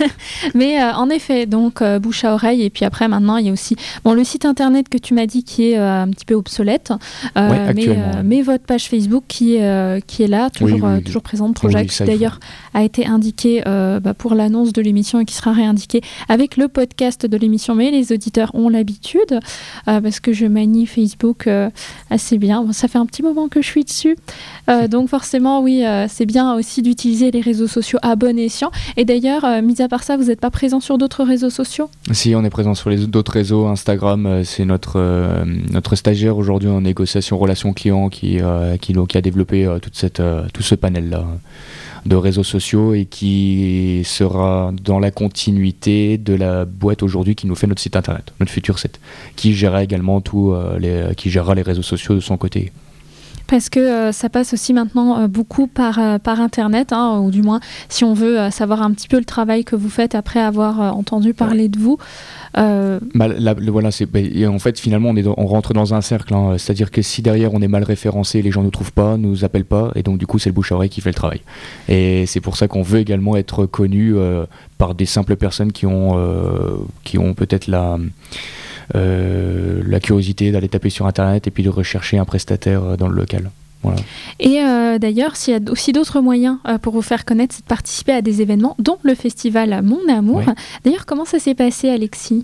Mais euh, en effet, donc euh, bouche à oreille. Et puis après, maintenant, il y a aussi bon, le site internet que tu m'as dit qui est euh, un petit peu obsolète. Euh, ouais, mais, euh, mais votre page Facebook qui, euh, qui est là, toujours, oui, oui, oui. Euh, toujours présente. Project, oui, qui d'ailleurs a été indiqué euh, bah, pour l'annonce de l'émission et qui sera réindiqué avec le podcast de l'émission. Mais les auditeurs ont l'habitude euh, parce que je manie Facebook euh, assez bien. Bon, ça fait un petit moment que je suis dessus. Euh, donc forcément, oui. Euh, c'est bien aussi d'utiliser les réseaux sociaux à bon escient. Et d'ailleurs, euh, mis à part ça, vous n'êtes pas présent sur d'autres réseaux sociaux ? Si, on est présent sur les d'autres réseaux. Instagram, euh, c'est notre, euh, notre stagiaire aujourd'hui en négociation relation client qui, euh, qui, qui a développé euh, toute cette, euh, tout ce panel-là de réseaux sociaux et qui sera dans la continuité de la boîte aujourd'hui qui nous fait notre site internet, notre futur site, qui gérera également tout, euh, les, qui gérera les réseaux sociaux de son côté. Parce que euh, ça passe aussi maintenant euh, beaucoup par, euh, par Internet, hein, ou du moins si on veut euh, savoir un petit peu le travail que vous faites après avoir euh, entendu parler ouais. de vous. Euh... Bah, là, voilà, c'est, bah, en fait, finalement, on, est dans, on rentre dans un cercle. Hein, c'est-à-dire que si derrière on est mal référencé, les gens ne nous trouvent pas, ne nous appellent pas, et donc du coup, c'est le bouche à oreille qui fait le travail. Et c'est pour ça qu'on veut également être connu euh, par des simples personnes qui ont, euh, qui ont peut-être la... Euh, la curiosité d'aller taper sur internet et puis de rechercher un prestataire dans le local. Voilà. Et euh, d'ailleurs, s'il y a aussi d'autres moyens euh, pour vous faire connaître, c'est de participer à des événements, dont le festival Mon Amour. Oui. D'ailleurs, comment ça s'est passé, Alexis ?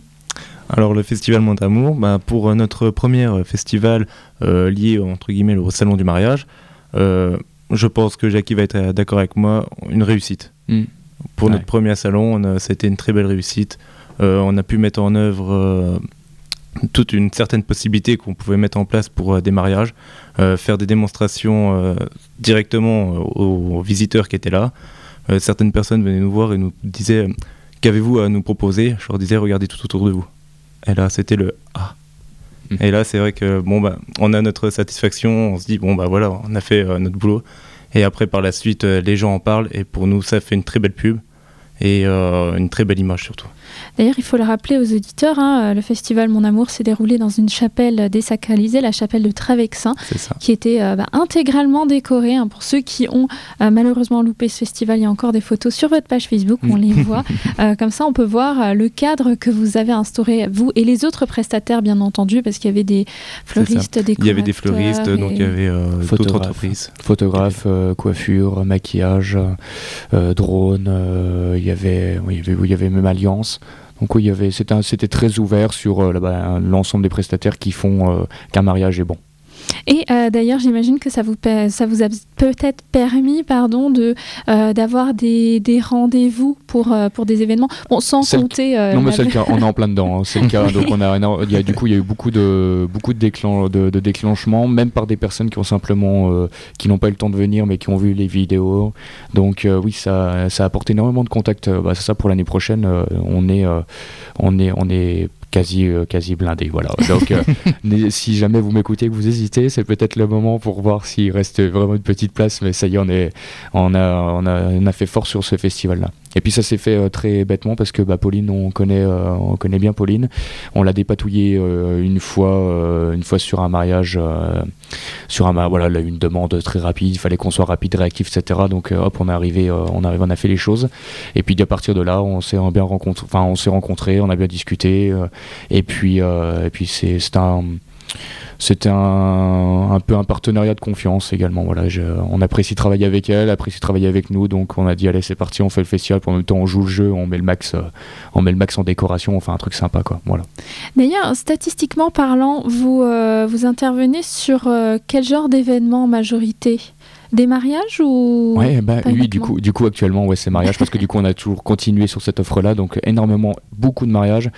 Alors le festival Mon Amour, bah, pour notre premier festival euh, lié entre guillemets au salon du mariage, euh, je pense que Jackie va être d'accord avec moi, une réussite. Mm. Pour ouais. notre premier salon, on a, ça a été une très belle réussite. Euh, on a pu mettre en œuvre euh, toute une certaine possibilité qu'on pouvait mettre en place pour euh, des mariages, euh, faire des démonstrations euh, directement aux, aux visiteurs qui étaient là. Euh, certaines personnes venaient nous voir et nous disaient euh, « Qu'avez-vous à nous proposer ?» Je leur disais « Regardez tout autour de vous ». Et là, c'était le « Ah ». Mmh. Et là, c'est vrai que bon, bah, on a notre satisfaction, on se dit « Bon, bah voilà, on a fait euh, notre boulot ». Et après, par la suite, euh, les gens en parlent et pour nous, ça fait une très belle pub et euh, une très belle image surtout. D'ailleurs, il faut le rappeler aux auditeurs, hein, le festival Mon Amour s'est déroulé dans une chapelle désacralisée, la chapelle de Travexin, qui était euh, bah, intégralement décorée. Hein, pour ceux qui ont euh, malheureusement loupé ce festival, il y a encore des photos sur votre page Facebook, on les voit. Euh, comme ça, on peut voir euh, le cadre que vous avez instauré, vous et les autres prestataires, bien entendu, parce qu'il y avait des fleuristes, des Il y avait des fleuristes, et... donc il y avait euh, d'autres entreprises. Photographes, euh, coiffure, maquillage, euh, drone, euh, il y avait, oui, il y avait, il y avait même Alliance. Donc oui, il y avait, c'était, un, c'était très ouvert sur euh, là, bah, l'ensemble des prestataires qui font euh, qu'un mariage est bon. Et euh, d'ailleurs, j'imagine que ça vous, ça vous a peut-être permis pardon, de, euh, d'avoir des, des rendez-vous pour, euh, pour des événements, bon, sans c'est compter... Euh, non, mais c'est le cas, on est en plein dedans, hein, c'est le cas. Donc on a, il y a, du coup, il y a eu beaucoup de, beaucoup de, déclen- de, de déclenchements, même par des personnes qui ont simplement, euh, qui n'ont pas eu le temps de venir, mais qui ont vu les vidéos. Donc euh, oui, ça, ça a apporté énormément de contacts. Bah, c'est ça, pour l'année prochaine, euh, on est... Euh, on est, on est quasi euh, quasi blindé, voilà. Donc euh, si jamais vous m'écoutez et que vous hésitez, c'est peut-être le moment pour voir s'il reste vraiment une petite place, mais ça y est, on est on a on a on a fait fort sur ce festival là. Et puis ça s'est fait euh, très bêtement parce que bah, Pauline, on connaît euh, on connaît bien Pauline, on l'a dépatouillée euh, une fois euh, une fois sur un mariage euh, sur un voilà, là, une demande très rapide, il fallait qu'on soit rapide, réactif, et cetera. Donc euh, hop, on est arrivé euh, on arrive on a fait les choses et puis à partir de là, on s'est bien rencontré enfin on s'est rencontrés, on a bien discuté euh, et puis euh, et puis c'est c'est un C'était un, un peu un partenariat de confiance également. Voilà, je, on apprécie travailler avec elle, apprécie travailler avec nous, donc on a dit allez c'est parti, on fait le festival, puis en même temps on joue le jeu, on met le max, euh, on met le max en décoration, on fait un truc sympa quoi. Voilà. D'ailleurs, statistiquement parlant, vous euh, vous intervenez sur euh, quel genre d'événement en majorité ? Des mariages ou ouais, bah, oui, du coup, du coup actuellement ouais, c'est mariage parce que du coup on a toujours continué sur cette offre-là, donc énormément, beaucoup de mariages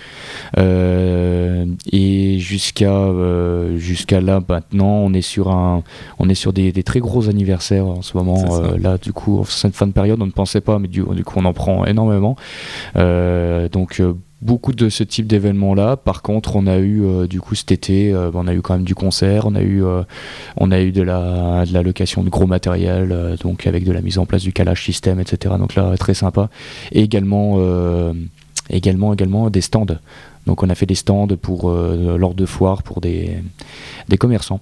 euh, et jusqu'à euh, jusqu'à là maintenant on est sur un, on est sur des, des très gros anniversaires en ce moment. Euh, là du coup en cette fin de période on ne pensait pas, mais du, du coup on en prend énormément. Euh, donc euh, beaucoup de ce type d'événements-là. Par contre, on a eu euh, du coup cet été, euh, on a eu quand même du concert, on a eu, euh, on a eu de la, de la location de gros matériel, euh, donc avec de la mise en place du calage système, et cetera. Donc là, très sympa. Et également, euh, également, également des stands. Donc on a fait des stands pour euh, lors de foires pour des, des commerçants.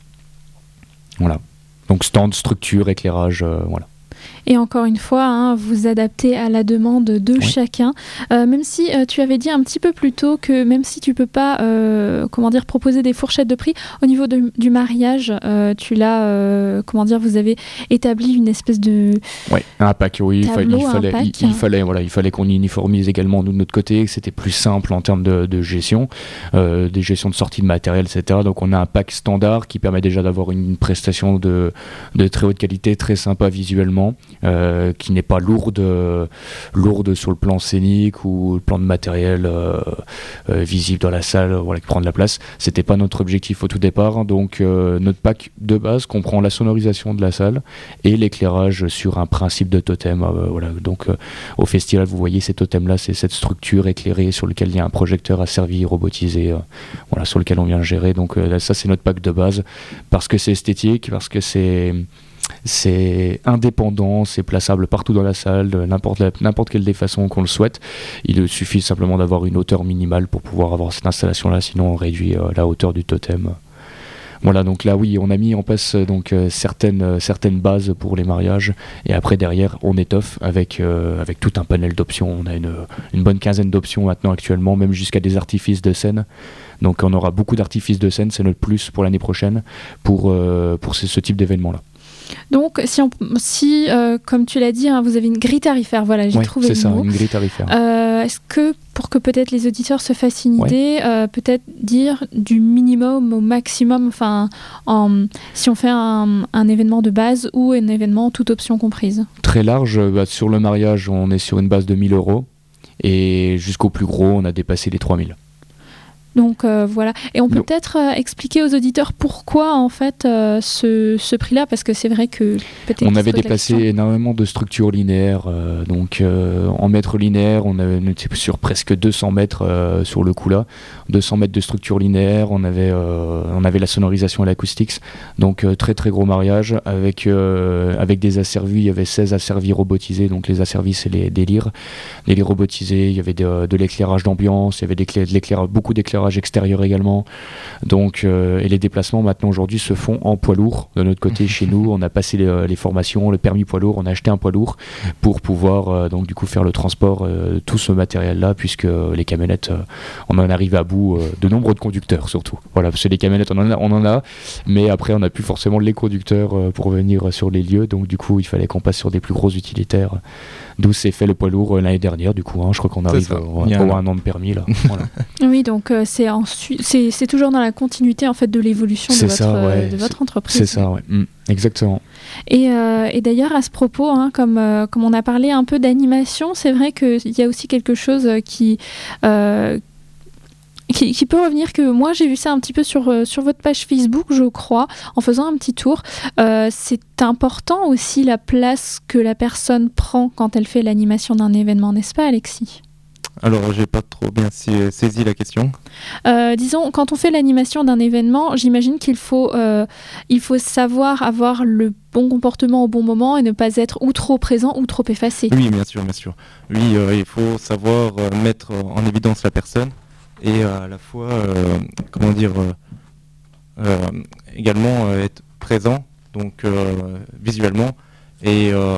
Voilà. Donc stand, structure, éclairage, euh, voilà. Et encore une fois, hein, vous adaptez à la demande de oui. chacun. Euh, même si euh, tu avais dit un petit peu plus tôt que même si tu ne peux pas euh, comment dire, proposer des fourchettes de prix, au niveau de, du mariage, euh, tu l'as, euh, comment dire, vous avez établi une espèce de... Oui, un pack, oui. Tableau, il fallait, pack, il, il, fallait, voilà, il fallait qu'on uniformise également nous, de notre côté, que c'était plus simple en termes de, de gestion, euh, des gestions de sortie de matériel, et cetera. Donc on a un pack standard qui permet déjà d'avoir une prestation de, de très haute qualité, très sympa visuellement. Euh, qui n'est pas lourde, euh, lourde sur le plan scénique ou le plan de matériel euh, euh, visible dans la salle, voilà, qui prend de la place. C'était pas notre objectif au tout départ, hein, donc euh, notre pack de base comprend la sonorisation de la salle et l'éclairage sur un principe de totem. Euh, voilà. Donc euh, au festival, vous voyez ces totems-là, c'est cette structure éclairée sur laquelle il y a un projecteur asservi, robotisé, euh, voilà, sur lequel on vient gérer. Donc euh, ça, c'est notre pack de base parce que c'est esthétique, parce que c'est c'est indépendant, c'est plaçable partout dans la salle, de n'importe, la, n'importe quelle des façons qu'on le souhaite. Il suffit simplement d'avoir une hauteur minimale pour pouvoir avoir cette installation-là, sinon on réduit euh, la hauteur du totem. Voilà, donc là oui, on a mis en place euh, donc, euh, certaines, euh, certaines bases pour les mariages, et après derrière on étoffe avec, euh, avec tout un panel d'options. On a une, une bonne quinzaine d'options maintenant actuellement, même jusqu'à des artifices de scène. Donc on aura beaucoup d'artifices de scène, c'est notre plus pour l'année prochaine, pour, euh, pour ce, ce type d'événement-là. Donc, si, on, si euh, comme tu l'as dit, hein, vous avez une grille tarifaire, voilà, j'ai oui, trouvé le c'est ça, mot. une grille tarifaire. Euh, est-ce que, pour que peut-être les auditeurs se fassent une Ouais. idée, euh, peut-être dire du minimum au maximum, enfin, en, si on fait un, un événement de base ou un événement toute option comprise? Très large, bah, sur le mariage, on est sur une base de mille euros. Et jusqu'au plus gros, on a dépassé les trois mille. Donc euh, voilà, et on peut Non. peut-être euh, expliquer aux auditeurs pourquoi en fait euh, ce, ce prix-là, parce que c'est vrai que peut-être On qu'ils se avait posent la déplacé question. énormément de structures linéaires, euh, donc euh, en mètres linéaires, on, avait, on était sur presque deux cents mètres euh, sur le coup là, deux cents mètres de structure linéaire, on avait, euh, on avait la sonorisation et l'acoustique, donc euh, très très gros mariage, avec, euh, avec des asservis, il y avait seize asservis robotisés, donc les asservis c'est les, des lyres, les lyres robotisés, il y avait de, de l'éclairage d'ambiance, il y avait des, de l'éclairage, beaucoup d'éclairage extérieur également, donc euh, et les déplacements maintenant aujourd'hui se font en poids lourd. De notre côté chez nous, on a passé les, les formations, le permis poids lourd, on a acheté un poids lourd pour pouvoir euh, donc du coup faire le transport euh, tout ce matériel là, puisque euh, les camionnettes euh, on en arrive à bout euh, de nombre de conducteurs surtout, voilà, parce que les camionnettes on en a, on en a mais après on n'a plus forcément les conducteurs euh, pour venir sur les lieux, donc du coup il fallait qu'on passe sur des plus gros utilitaires, d'où s'est fait le poids lourd euh, l'année dernière du coup, hein, je crois qu'on arrive ça. euh, Il y a pour un un an de permis là. Voilà. Oui, donc euh, c'est, ensuite, c'est, c'est toujours dans la continuité en fait de l'évolution de C'est votre, ça, ouais. euh, de votre entreprise. C'est ça, ouais. Mm, exactement. Et, euh, et d'ailleurs, à ce propos, hein, comme, euh, comme on a parlé un peu d'animation, c'est vrai qu'il y a aussi quelque chose qui, euh, qui, qui peut revenir, que moi j'ai vu ça un petit peu sur, euh, sur votre page Facebook, je crois, en faisant un petit tour. Euh, c'est important aussi la place que la personne prend quand elle fait l'animation d'un événement, n'est-ce pas, Alexis ? Alors, j'ai pas trop bien si- saisi la question. Euh, disons, quand on fait l'animation d'un événement, j'imagine qu'il faut, euh, il faut savoir avoir le bon comportement au bon moment et ne pas être ou trop présent ou trop effacé. Oui, bien sûr, bien sûr. Oui, euh, il faut savoir euh, mettre en évidence la personne et euh, à la fois, euh, comment dire, euh, euh, également euh, être présent, donc euh, visuellement et euh,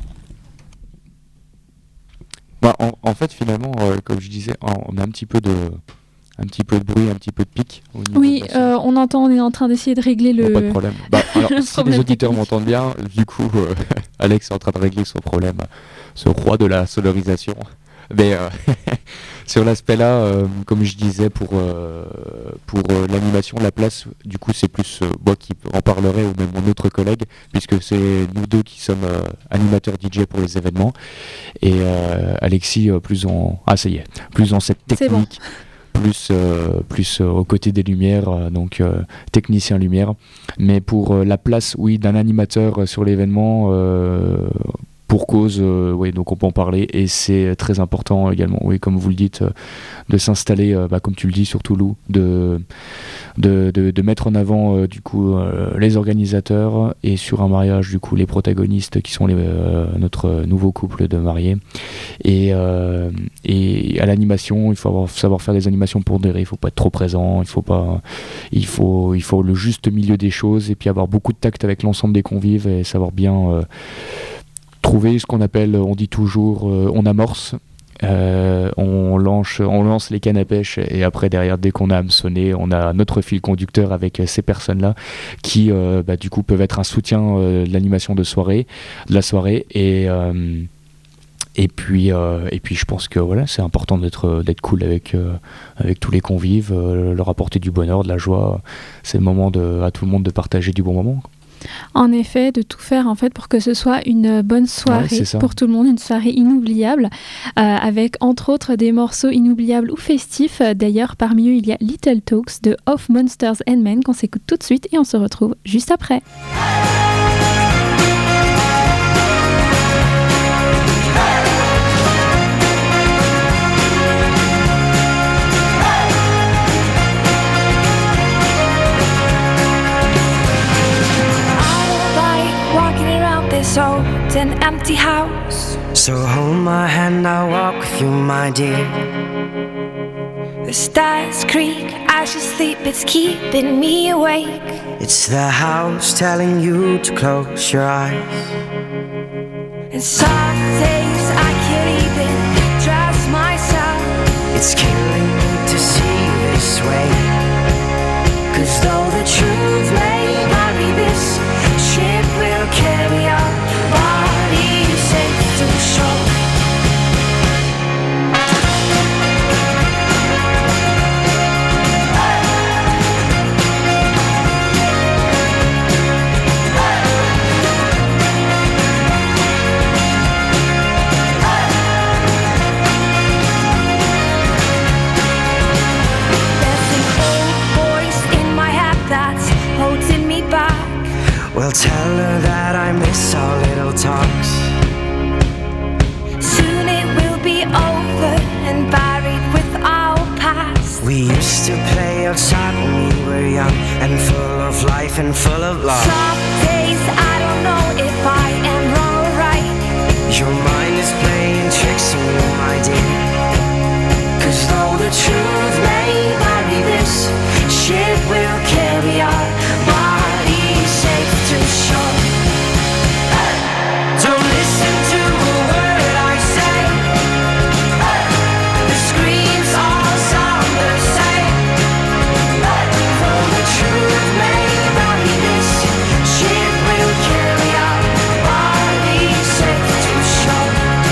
Bah, en, en fait, finalement, euh, comme je disais, on a un petit peu de, un petit peu de bruit, un petit peu de pic. Au niveau Oui, de la euh, on entend, on est en train d'essayer de régler Bon, le... pas de problème. Bah, alors, le si problème les auditeurs technique. m'entendent bien, du coup, euh, Alex est en train de régler son problème, ce roi de la sonorisation. Mais euh, sur l'aspect là, euh, comme je disais, pour, euh, pour euh, l'animation, la place, du coup, c'est plus euh, moi qui en parlerai ou même mon autre collègue, puisque c'est nous deux qui sommes euh, animateurs D J pour les événements. Et euh, Alexis, euh, plus en. Ah, ça y est, plus en cette C'est bon. technique. Plus, euh, plus euh, aux côtés des lumières, euh, donc euh, technicien lumière. Mais pour euh, la place, oui, d'un animateur euh, sur l'événement, euh, pour cause, euh, oui, donc on peut en parler, et c'est très important également, oui, comme vous le dites, euh, de s'installer, euh, bah, comme tu le dis, surtout Lou, de, de, de, de mettre en avant euh, du coup euh, les organisateurs et sur un mariage, du coup, les protagonistes qui sont les, euh, notre nouveau couple de mariés. Et, euh, et à l'animation, il faut avoir, savoir faire des animations pondérées, il ne faut pas être trop présent, il faut, pas, il, faut, il faut le juste milieu des choses et puis avoir beaucoup de tact avec l'ensemble des convives et savoir bien euh, trouver ce qu'on appelle, on dit toujours, euh, on amorce. Euh, on, lance, on lance les cannes à pêche et après derrière, dès qu'on a hameçonné, on a notre fil conducteur avec ces personnes-là qui euh, bah, du coup peuvent être un soutien euh, de l'animation de soirée, de la soirée et euh, et puis euh, et puis je pense que voilà, c'est important d'être d'être cool avec euh, avec tous les convives, euh, leur apporter du bonheur, de la joie. C'est le moment de, à tout le monde de partager du bon moment. En effet, de tout faire en fait pour que ce soit une bonne soirée Ouais, c'est ça. pour tout le monde, une soirée inoubliable, euh, avec entre autres des morceaux inoubliables ou festifs. D'ailleurs, parmi eux, il y a Little Talks de Of Monsters and Men qu'on s'écoute tout de suite et on se retrouve juste après. This old and empty house. So hold my hand, I'll walk with you, my dear. The stars creak as you sleep, it's keeping me awake. It's the house telling you to close your eyes. And some days I can't even trust myself. It's killing me to see you this way. Cause though the truth may not be, this ship will kill. miss our little talks. Soon it will be over and buried with our past. We used to play outside when we were young and full of life and full of love. Some days I don't know if I am wrong or right. Your mind is playing tricks on you, my dear. Cause though the truth may vary, this ship will carry our bodies safe to shore. Don't listen to a word I say. The screams all sound the same. Though the truth may vary, this ship will carry our bodies safe to shore.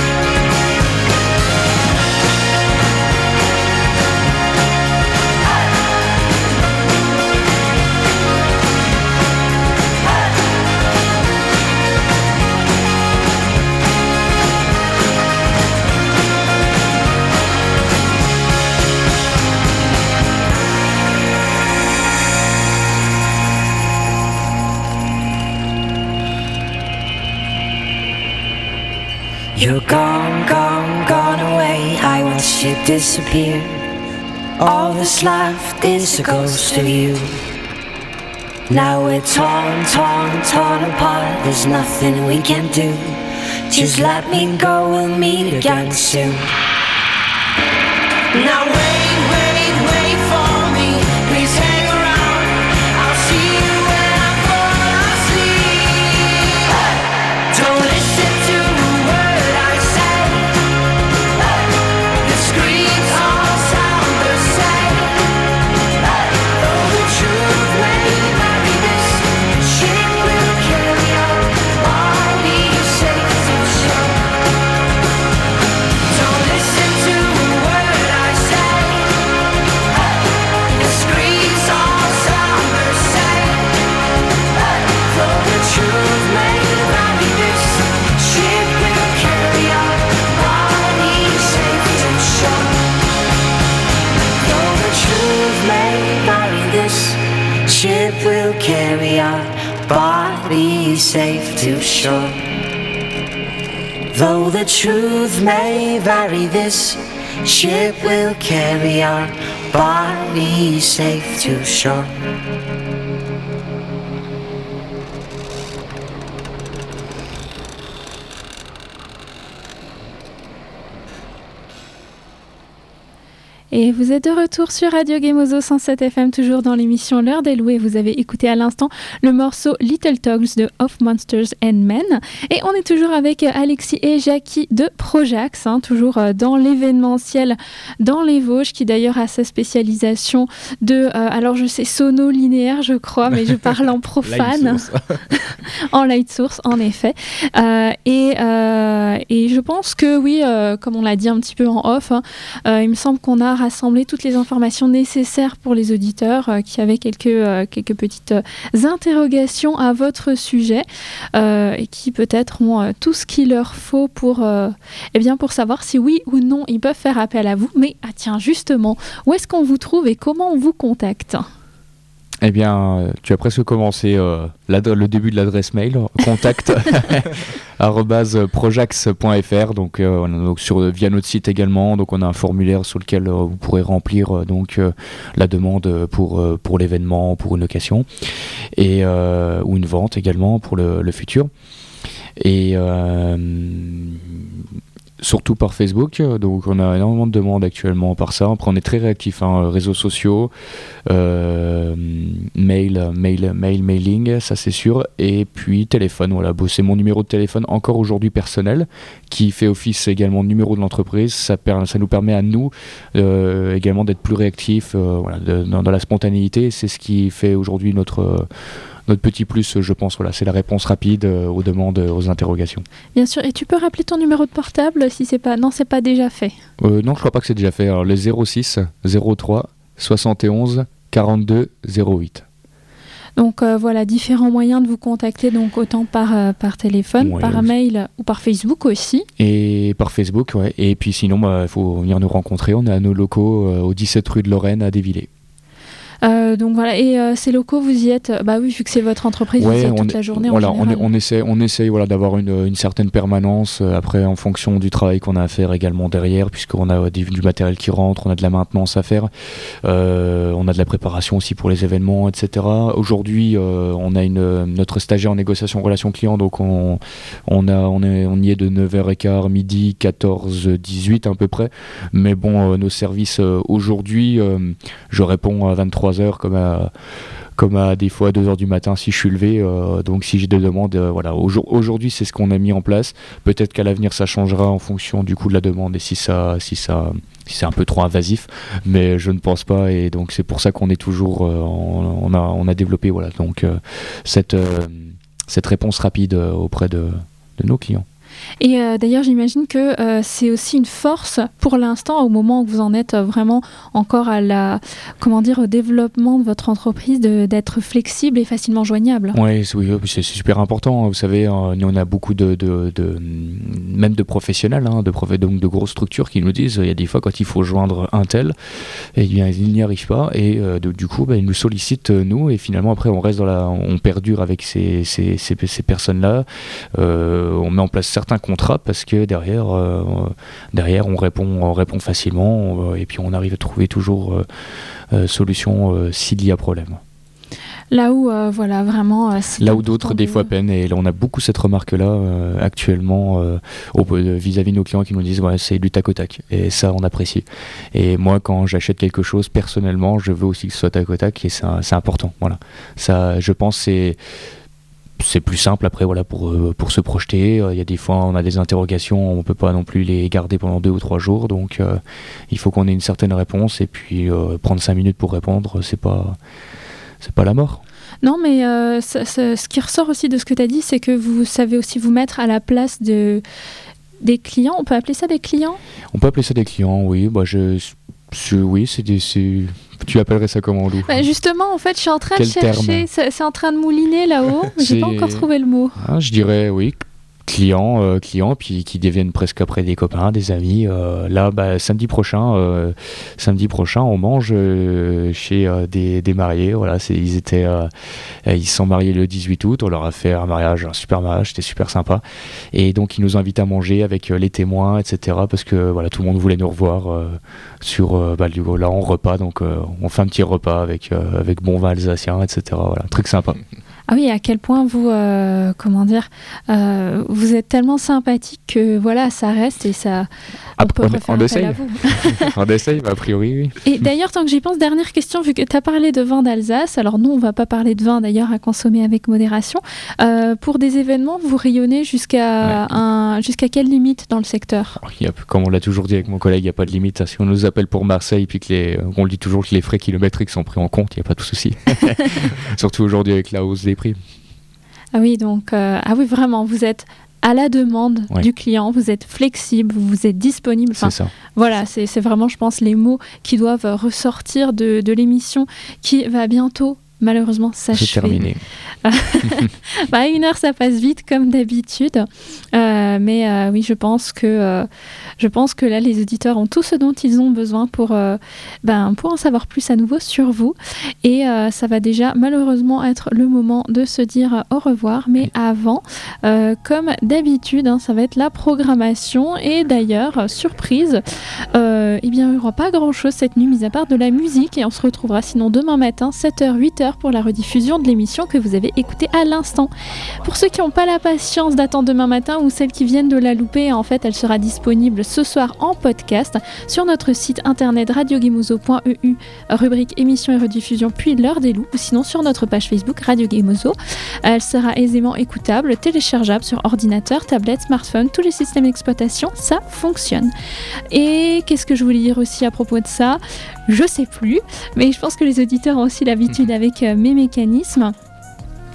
You're gone, gone, gone away. I watched you disappear. All that's left is a ghost of you. Now we're torn, torn, torn apart. There's nothing we can do. Just let me go, we'll meet again soon. Now wait, wait, wait for me. Please hang around. I'll see you when I fall asleep. Don't listen to a word I say. The screams all sound the same. Though the truth may vary, this ship will carry our bodies safe to shore. Don't listen to a word I say. The screams all sound the same. Though the truth may vary, this ship will carry our bodies safe to shore. Though the truth may vary, this ship will carry our bodies safe to shore. Though the truth may vary, this ship will carry our bodies safe to shore. Et vous êtes de retour sur Radio Gemozo cent sept F M, toujours dans l'émission L'heure des loups. Et vous avez écouté à l'instant le morceau Little Talks de Of Monsters and Men. Et on est toujours avec Alexis et Jackie de Projax, hein, toujours dans l'événementiel dans les Vosges, qui d'ailleurs a sa spécialisation de, euh, alors je sais, sono-linéaire je crois, mais je parle en profane. En light source, en effet. Euh, et, euh, et je pense que oui, euh, comme on l'a dit un petit peu en off, hein, euh, il me semble qu'on a rassemblé toutes les informations nécessaires pour les auditeurs euh, qui avaient quelques, euh, quelques petites euh, interrogations à votre sujet euh, et qui peut-être ont euh, tout ce qu'il leur faut pour, euh, eh bien pour savoir si oui ou non ils peuvent faire appel à vous. Mais ah tiens, justement, où est-ce qu'on vous trouve et comment on vous contacte ? Eh bien, tu as presque commencé euh, le début de l'adresse mail, contact arobase projax point f r, donc, euh, donc sur, via notre site également. Donc on a un formulaire sur lequel euh, vous pourrez remplir euh, donc euh, la demande pour euh, pour l'événement, pour une location et euh, ou une vente également pour le, le futur. Et euh, surtout par Facebook, donc on a énormément de demandes actuellement par ça. Après on est très réactif, hein, réseaux sociaux, euh, mail, mail, mail, mailing, ça c'est sûr, et puis téléphone. Voilà, bon, c'est mon numéro de téléphone encore aujourd'hui personnel, qui fait office également de numéro de l'entreprise. Ça, per, ça nous permet à nous euh, également d'être plus réactifs, euh, voilà, de, dans, dans la spontanéité. C'est ce qui fait aujourd'hui notre euh, Notre petit plus, je pense, voilà, c'est la réponse rapide euh, aux demandes, aux interrogations. Bien sûr, et tu peux rappeler ton numéro de portable si c'est pas... Non, c'est pas déjà fait. Euh, non, je crois pas que c'est déjà fait. Alors, le zéro six zéro trois soixante et onze quarante-deux zéro huit. Donc euh, voilà, différents moyens de vous contacter, donc autant par, euh, par téléphone, ouais, par ouais. mail ou par Facebook aussi. Et par Facebook, ouais. Et puis sinon, il bah, faut venir nous rencontrer. On est à nos locaux euh, au dix-sept rue de Lorraine à Dévillers. Euh, Euh, donc voilà, et euh, ces locaux, vous y êtes, bah oui, vu que c'est votre entreprise, ouais, vous y êtes on toute est, la journée voilà, en on, est, général. on essaie, on essaye voilà, d'avoir une, une certaine permanence, euh, après en fonction du travail qu'on a à faire également derrière, puisqu'on a du, du matériel qui rentre, on a de la maintenance à faire, euh, on a de la préparation aussi pour les événements, et cetera. Aujourd'hui, euh, on a une, notre stagiaire en négociation relation client, donc on, on, a, on, est, on y est de neuf heures quinze, midi, quatorze, dix-huit à peu près, mais bon, euh, nos services euh, aujourd'hui, euh, je réponds à vingt-trois heures comme à comme à des fois deux heures du matin si je suis levé, euh, donc si j'ai des demandes, euh, voilà. Aujourd'hui c'est ce qu'on a mis en place, peut-être qu'à l'avenir ça changera en fonction du coût de la demande et si ça, si ça, si c'est un peu trop invasif, mais je ne pense pas, et donc c'est pour ça qu'on est toujours, euh, on, on, a, on a développé voilà, donc, euh, cette, euh, cette réponse rapide euh, auprès de, de nos clients. Et euh, d'ailleurs, j'imagine que euh, c'est aussi une force pour l'instant, au moment où vous en êtes vraiment encore à la, comment dire, au développement de votre entreprise, de, d'être flexible et facilement joignable. Ouais, c'est, oui, c'est super important. Vous savez, on a beaucoup de, de, de même de professionnels, hein, de, prof, donc de grosses structures qui nous disent, il y a des fois quand il faut joindre un tel, et bien ils n'y arrivent pas, et euh, de, du coup, bah, ils nous sollicitent nous, et finalement après on reste dans la, on perdure avec ces, ces, ces, ces personnes-là. Euh, on met en place certains contrat parce que derrière, euh, derrière on répond, on répond facilement, euh, et puis on arrive à trouver toujours euh, euh, solution euh, s'il y a problème. Là où, euh, voilà, vraiment... Euh, là où d'autres, de... des fois, peinent. Et là, on a beaucoup cette remarque-là euh, actuellement euh, au, vis-à-vis de nos clients qui nous disent ouais, c'est du tac au tac. Et ça, on apprécie. Et moi, quand j'achète quelque chose, personnellement, je veux aussi que ce soit tac au tac, et c'est, c'est important. Voilà. Ça, je pense, c'est... c'est plus simple après voilà pour pour se projeter. Il y a des fois on a des interrogations, on peut pas non plus les garder pendant deux ou trois jours, donc euh, il faut qu'on ait une certaine réponse, et puis euh, prendre cinq minutes pour répondre, c'est pas c'est pas la mort. Non, mais euh, ça, ça, ce qui ressort aussi de ce que tu as dit, c'est que vous savez aussi vous mettre à la place de des clients. On peut appeler ça des clients ? On peut appeler ça des clients, oui. Bah je, je oui, c'est des c'est... Tu appellerais ça comment, Lou ? Bah justement, en fait, je suis en train Quel de chercher. C'est, c'est en train de mouliner là-haut. Mais j'ai pas encore trouvé le mot. Ah, je dirais oui. Clients, euh, clients, puis qui deviennent presque après des copains, des amis. Euh, là, bah, samedi prochain, euh, samedi prochain, on mange euh, chez euh, des, des mariés. Voilà, c'est, ils étaient, euh, ils se sont mariés le dix-huit août. On leur a fait un mariage, un super mariage, c'était super sympa. Et donc, ils nous invitent à manger avec euh, les témoins, et cetera. Parce que voilà, tout le monde voulait nous revoir euh, sur euh, bah, là en repas. Donc, euh, on fait un petit repas avec euh, avec bon vin alsacien, et cetera. Voilà, truc sympa. Ah oui, à quel point vous, euh, comment dire, euh, vous êtes tellement sympathique que voilà, ça reste et ça. On, peut on, on essaye. À vous. On essaye, a priori, oui. Et d'ailleurs, tant que j'y pense, dernière question, vu que tu as parlé de vin d'Alsace, alors nous, on ne va pas parler de vin d'ailleurs à consommer avec modération. Euh, pour des événements, vous rayonnez jusqu'à, ouais. un, jusqu'à quelle limite dans le secteur ? Il y a, comme on l'a toujours dit avec mon collègue, il n'y a pas de limite. Si on nous appelle pour Marseille, puis que les, on le dit toujours que les frais kilométriques sont pris en compte, il n'y a pas de souci. Surtout aujourd'hui avec la hausse des prix. Ah oui, donc, euh, ah oui, vraiment, vous êtes à la demande ouais. du client, vous êtes flexible, vous êtes disponible. Enfin, c'est ça. Voilà, c'est, c'est vraiment, je pense, les mots qui doivent ressortir de, de l'émission qui va bientôt, malheureusement, s'achever. C'est terminé. Bah, une heure, ça passe vite, comme d'habitude. Euh, mais euh, oui, je pense que euh, je pense que là, les auditeurs ont tout ce dont ils ont besoin pour, euh, ben, pour en savoir plus à nouveau sur vous. Et euh, ça va déjà, malheureusement, être le moment de se dire au revoir. Mais avant, euh, comme d'habitude, hein, ça va être la programmation. Et d'ailleurs, surprise, euh, eh bien, il n'y aura pas grand-chose cette nuit, mis à part de la musique. Et on se retrouvera sinon demain matin, sept heures, huit heures, pour la rediffusion de l'émission que vous avez écoutée à l'instant. Pour ceux qui n'ont pas la patience d'attendre demain matin ou celles qui viennent de la louper, en fait, elle sera disponible ce soir en podcast sur notre site internet radio gemozo point e u, rubrique émissions et rediffusion, puis l'heure des loups, ou sinon sur notre page Facebook Radio Gemozo. Elle sera aisément écoutable, téléchargeable sur ordinateur, tablette, smartphone, tous les systèmes d'exploitation, ça fonctionne. Et qu'est-ce que je voulais dire aussi à propos de ça ? Je sais plus, mais je pense que les auditeurs ont aussi l'habitude avec euh, mes mécanismes.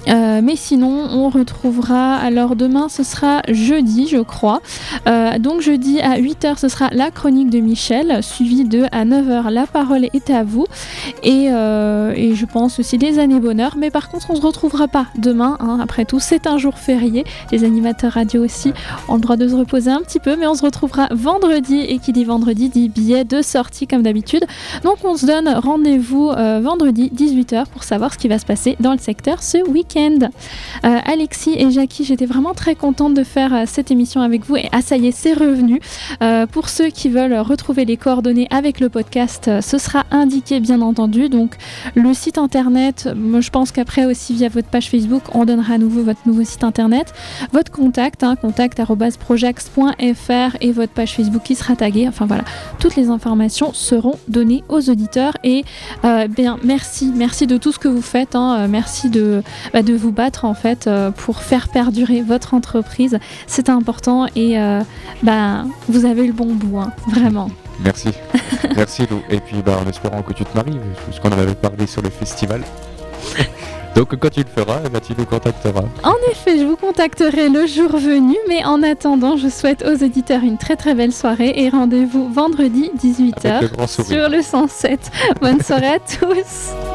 Euh, mais sinon, on retrouvera, alors demain ce sera jeudi, je crois. Euh, donc jeudi à huit heures, ce sera la chronique de Michel, suivi de à neuf heures, la parole est à vous. Et, euh, et je pense aussi des années bonheur. Mais par contre, on ne se retrouvera pas demain. Hein, après tout, c'est un jour férié. Les animateurs radio aussi ont le droit de se reposer un petit peu. Mais on se retrouvera vendredi. Et qui dit vendredi dit billet de sortie comme d'habitude. Donc on se donne rendez-vous euh, vendredi dix-huit heures pour savoir ce qui va se passer dans le secteur ce week-end. Euh, Alexis et Jackie, j'étais vraiment très contente de faire euh, cette émission avec vous. Et ah ça y est, c'est revenu. Euh, pour ceux qui veulent retrouver les coordonnées avec le podcast, euh, ce sera indiqué bien entendu. Donc le site internet, moi, je pense qu'après aussi via votre page Facebook, on donnera à nouveau votre nouveau site internet, votre contact, hein, contact arobase projax point f r et votre page Facebook qui sera taguée. Enfin voilà, toutes les informations seront données aux auditeurs. Et euh, bien merci, merci de tout ce que vous faites. Hein, merci de, bah, de vous battre en fait euh, pour faire perdurer votre entreprise. C'est important et euh, bah, vous avez le bon bout, hein, vraiment. Merci, merci Lou. Et puis bah, en espérant que tu te maries, puisqu'on en avait parlé sur le festival. Donc quand tu le feras, bah, tu nous contacteras. En effet, je vous contacterai le jour venu, mais en attendant, je souhaite aux auditeurs une très très belle soirée et rendez-vous vendredi dix-huit heures sur le cent sept. Bonne soirée à tous.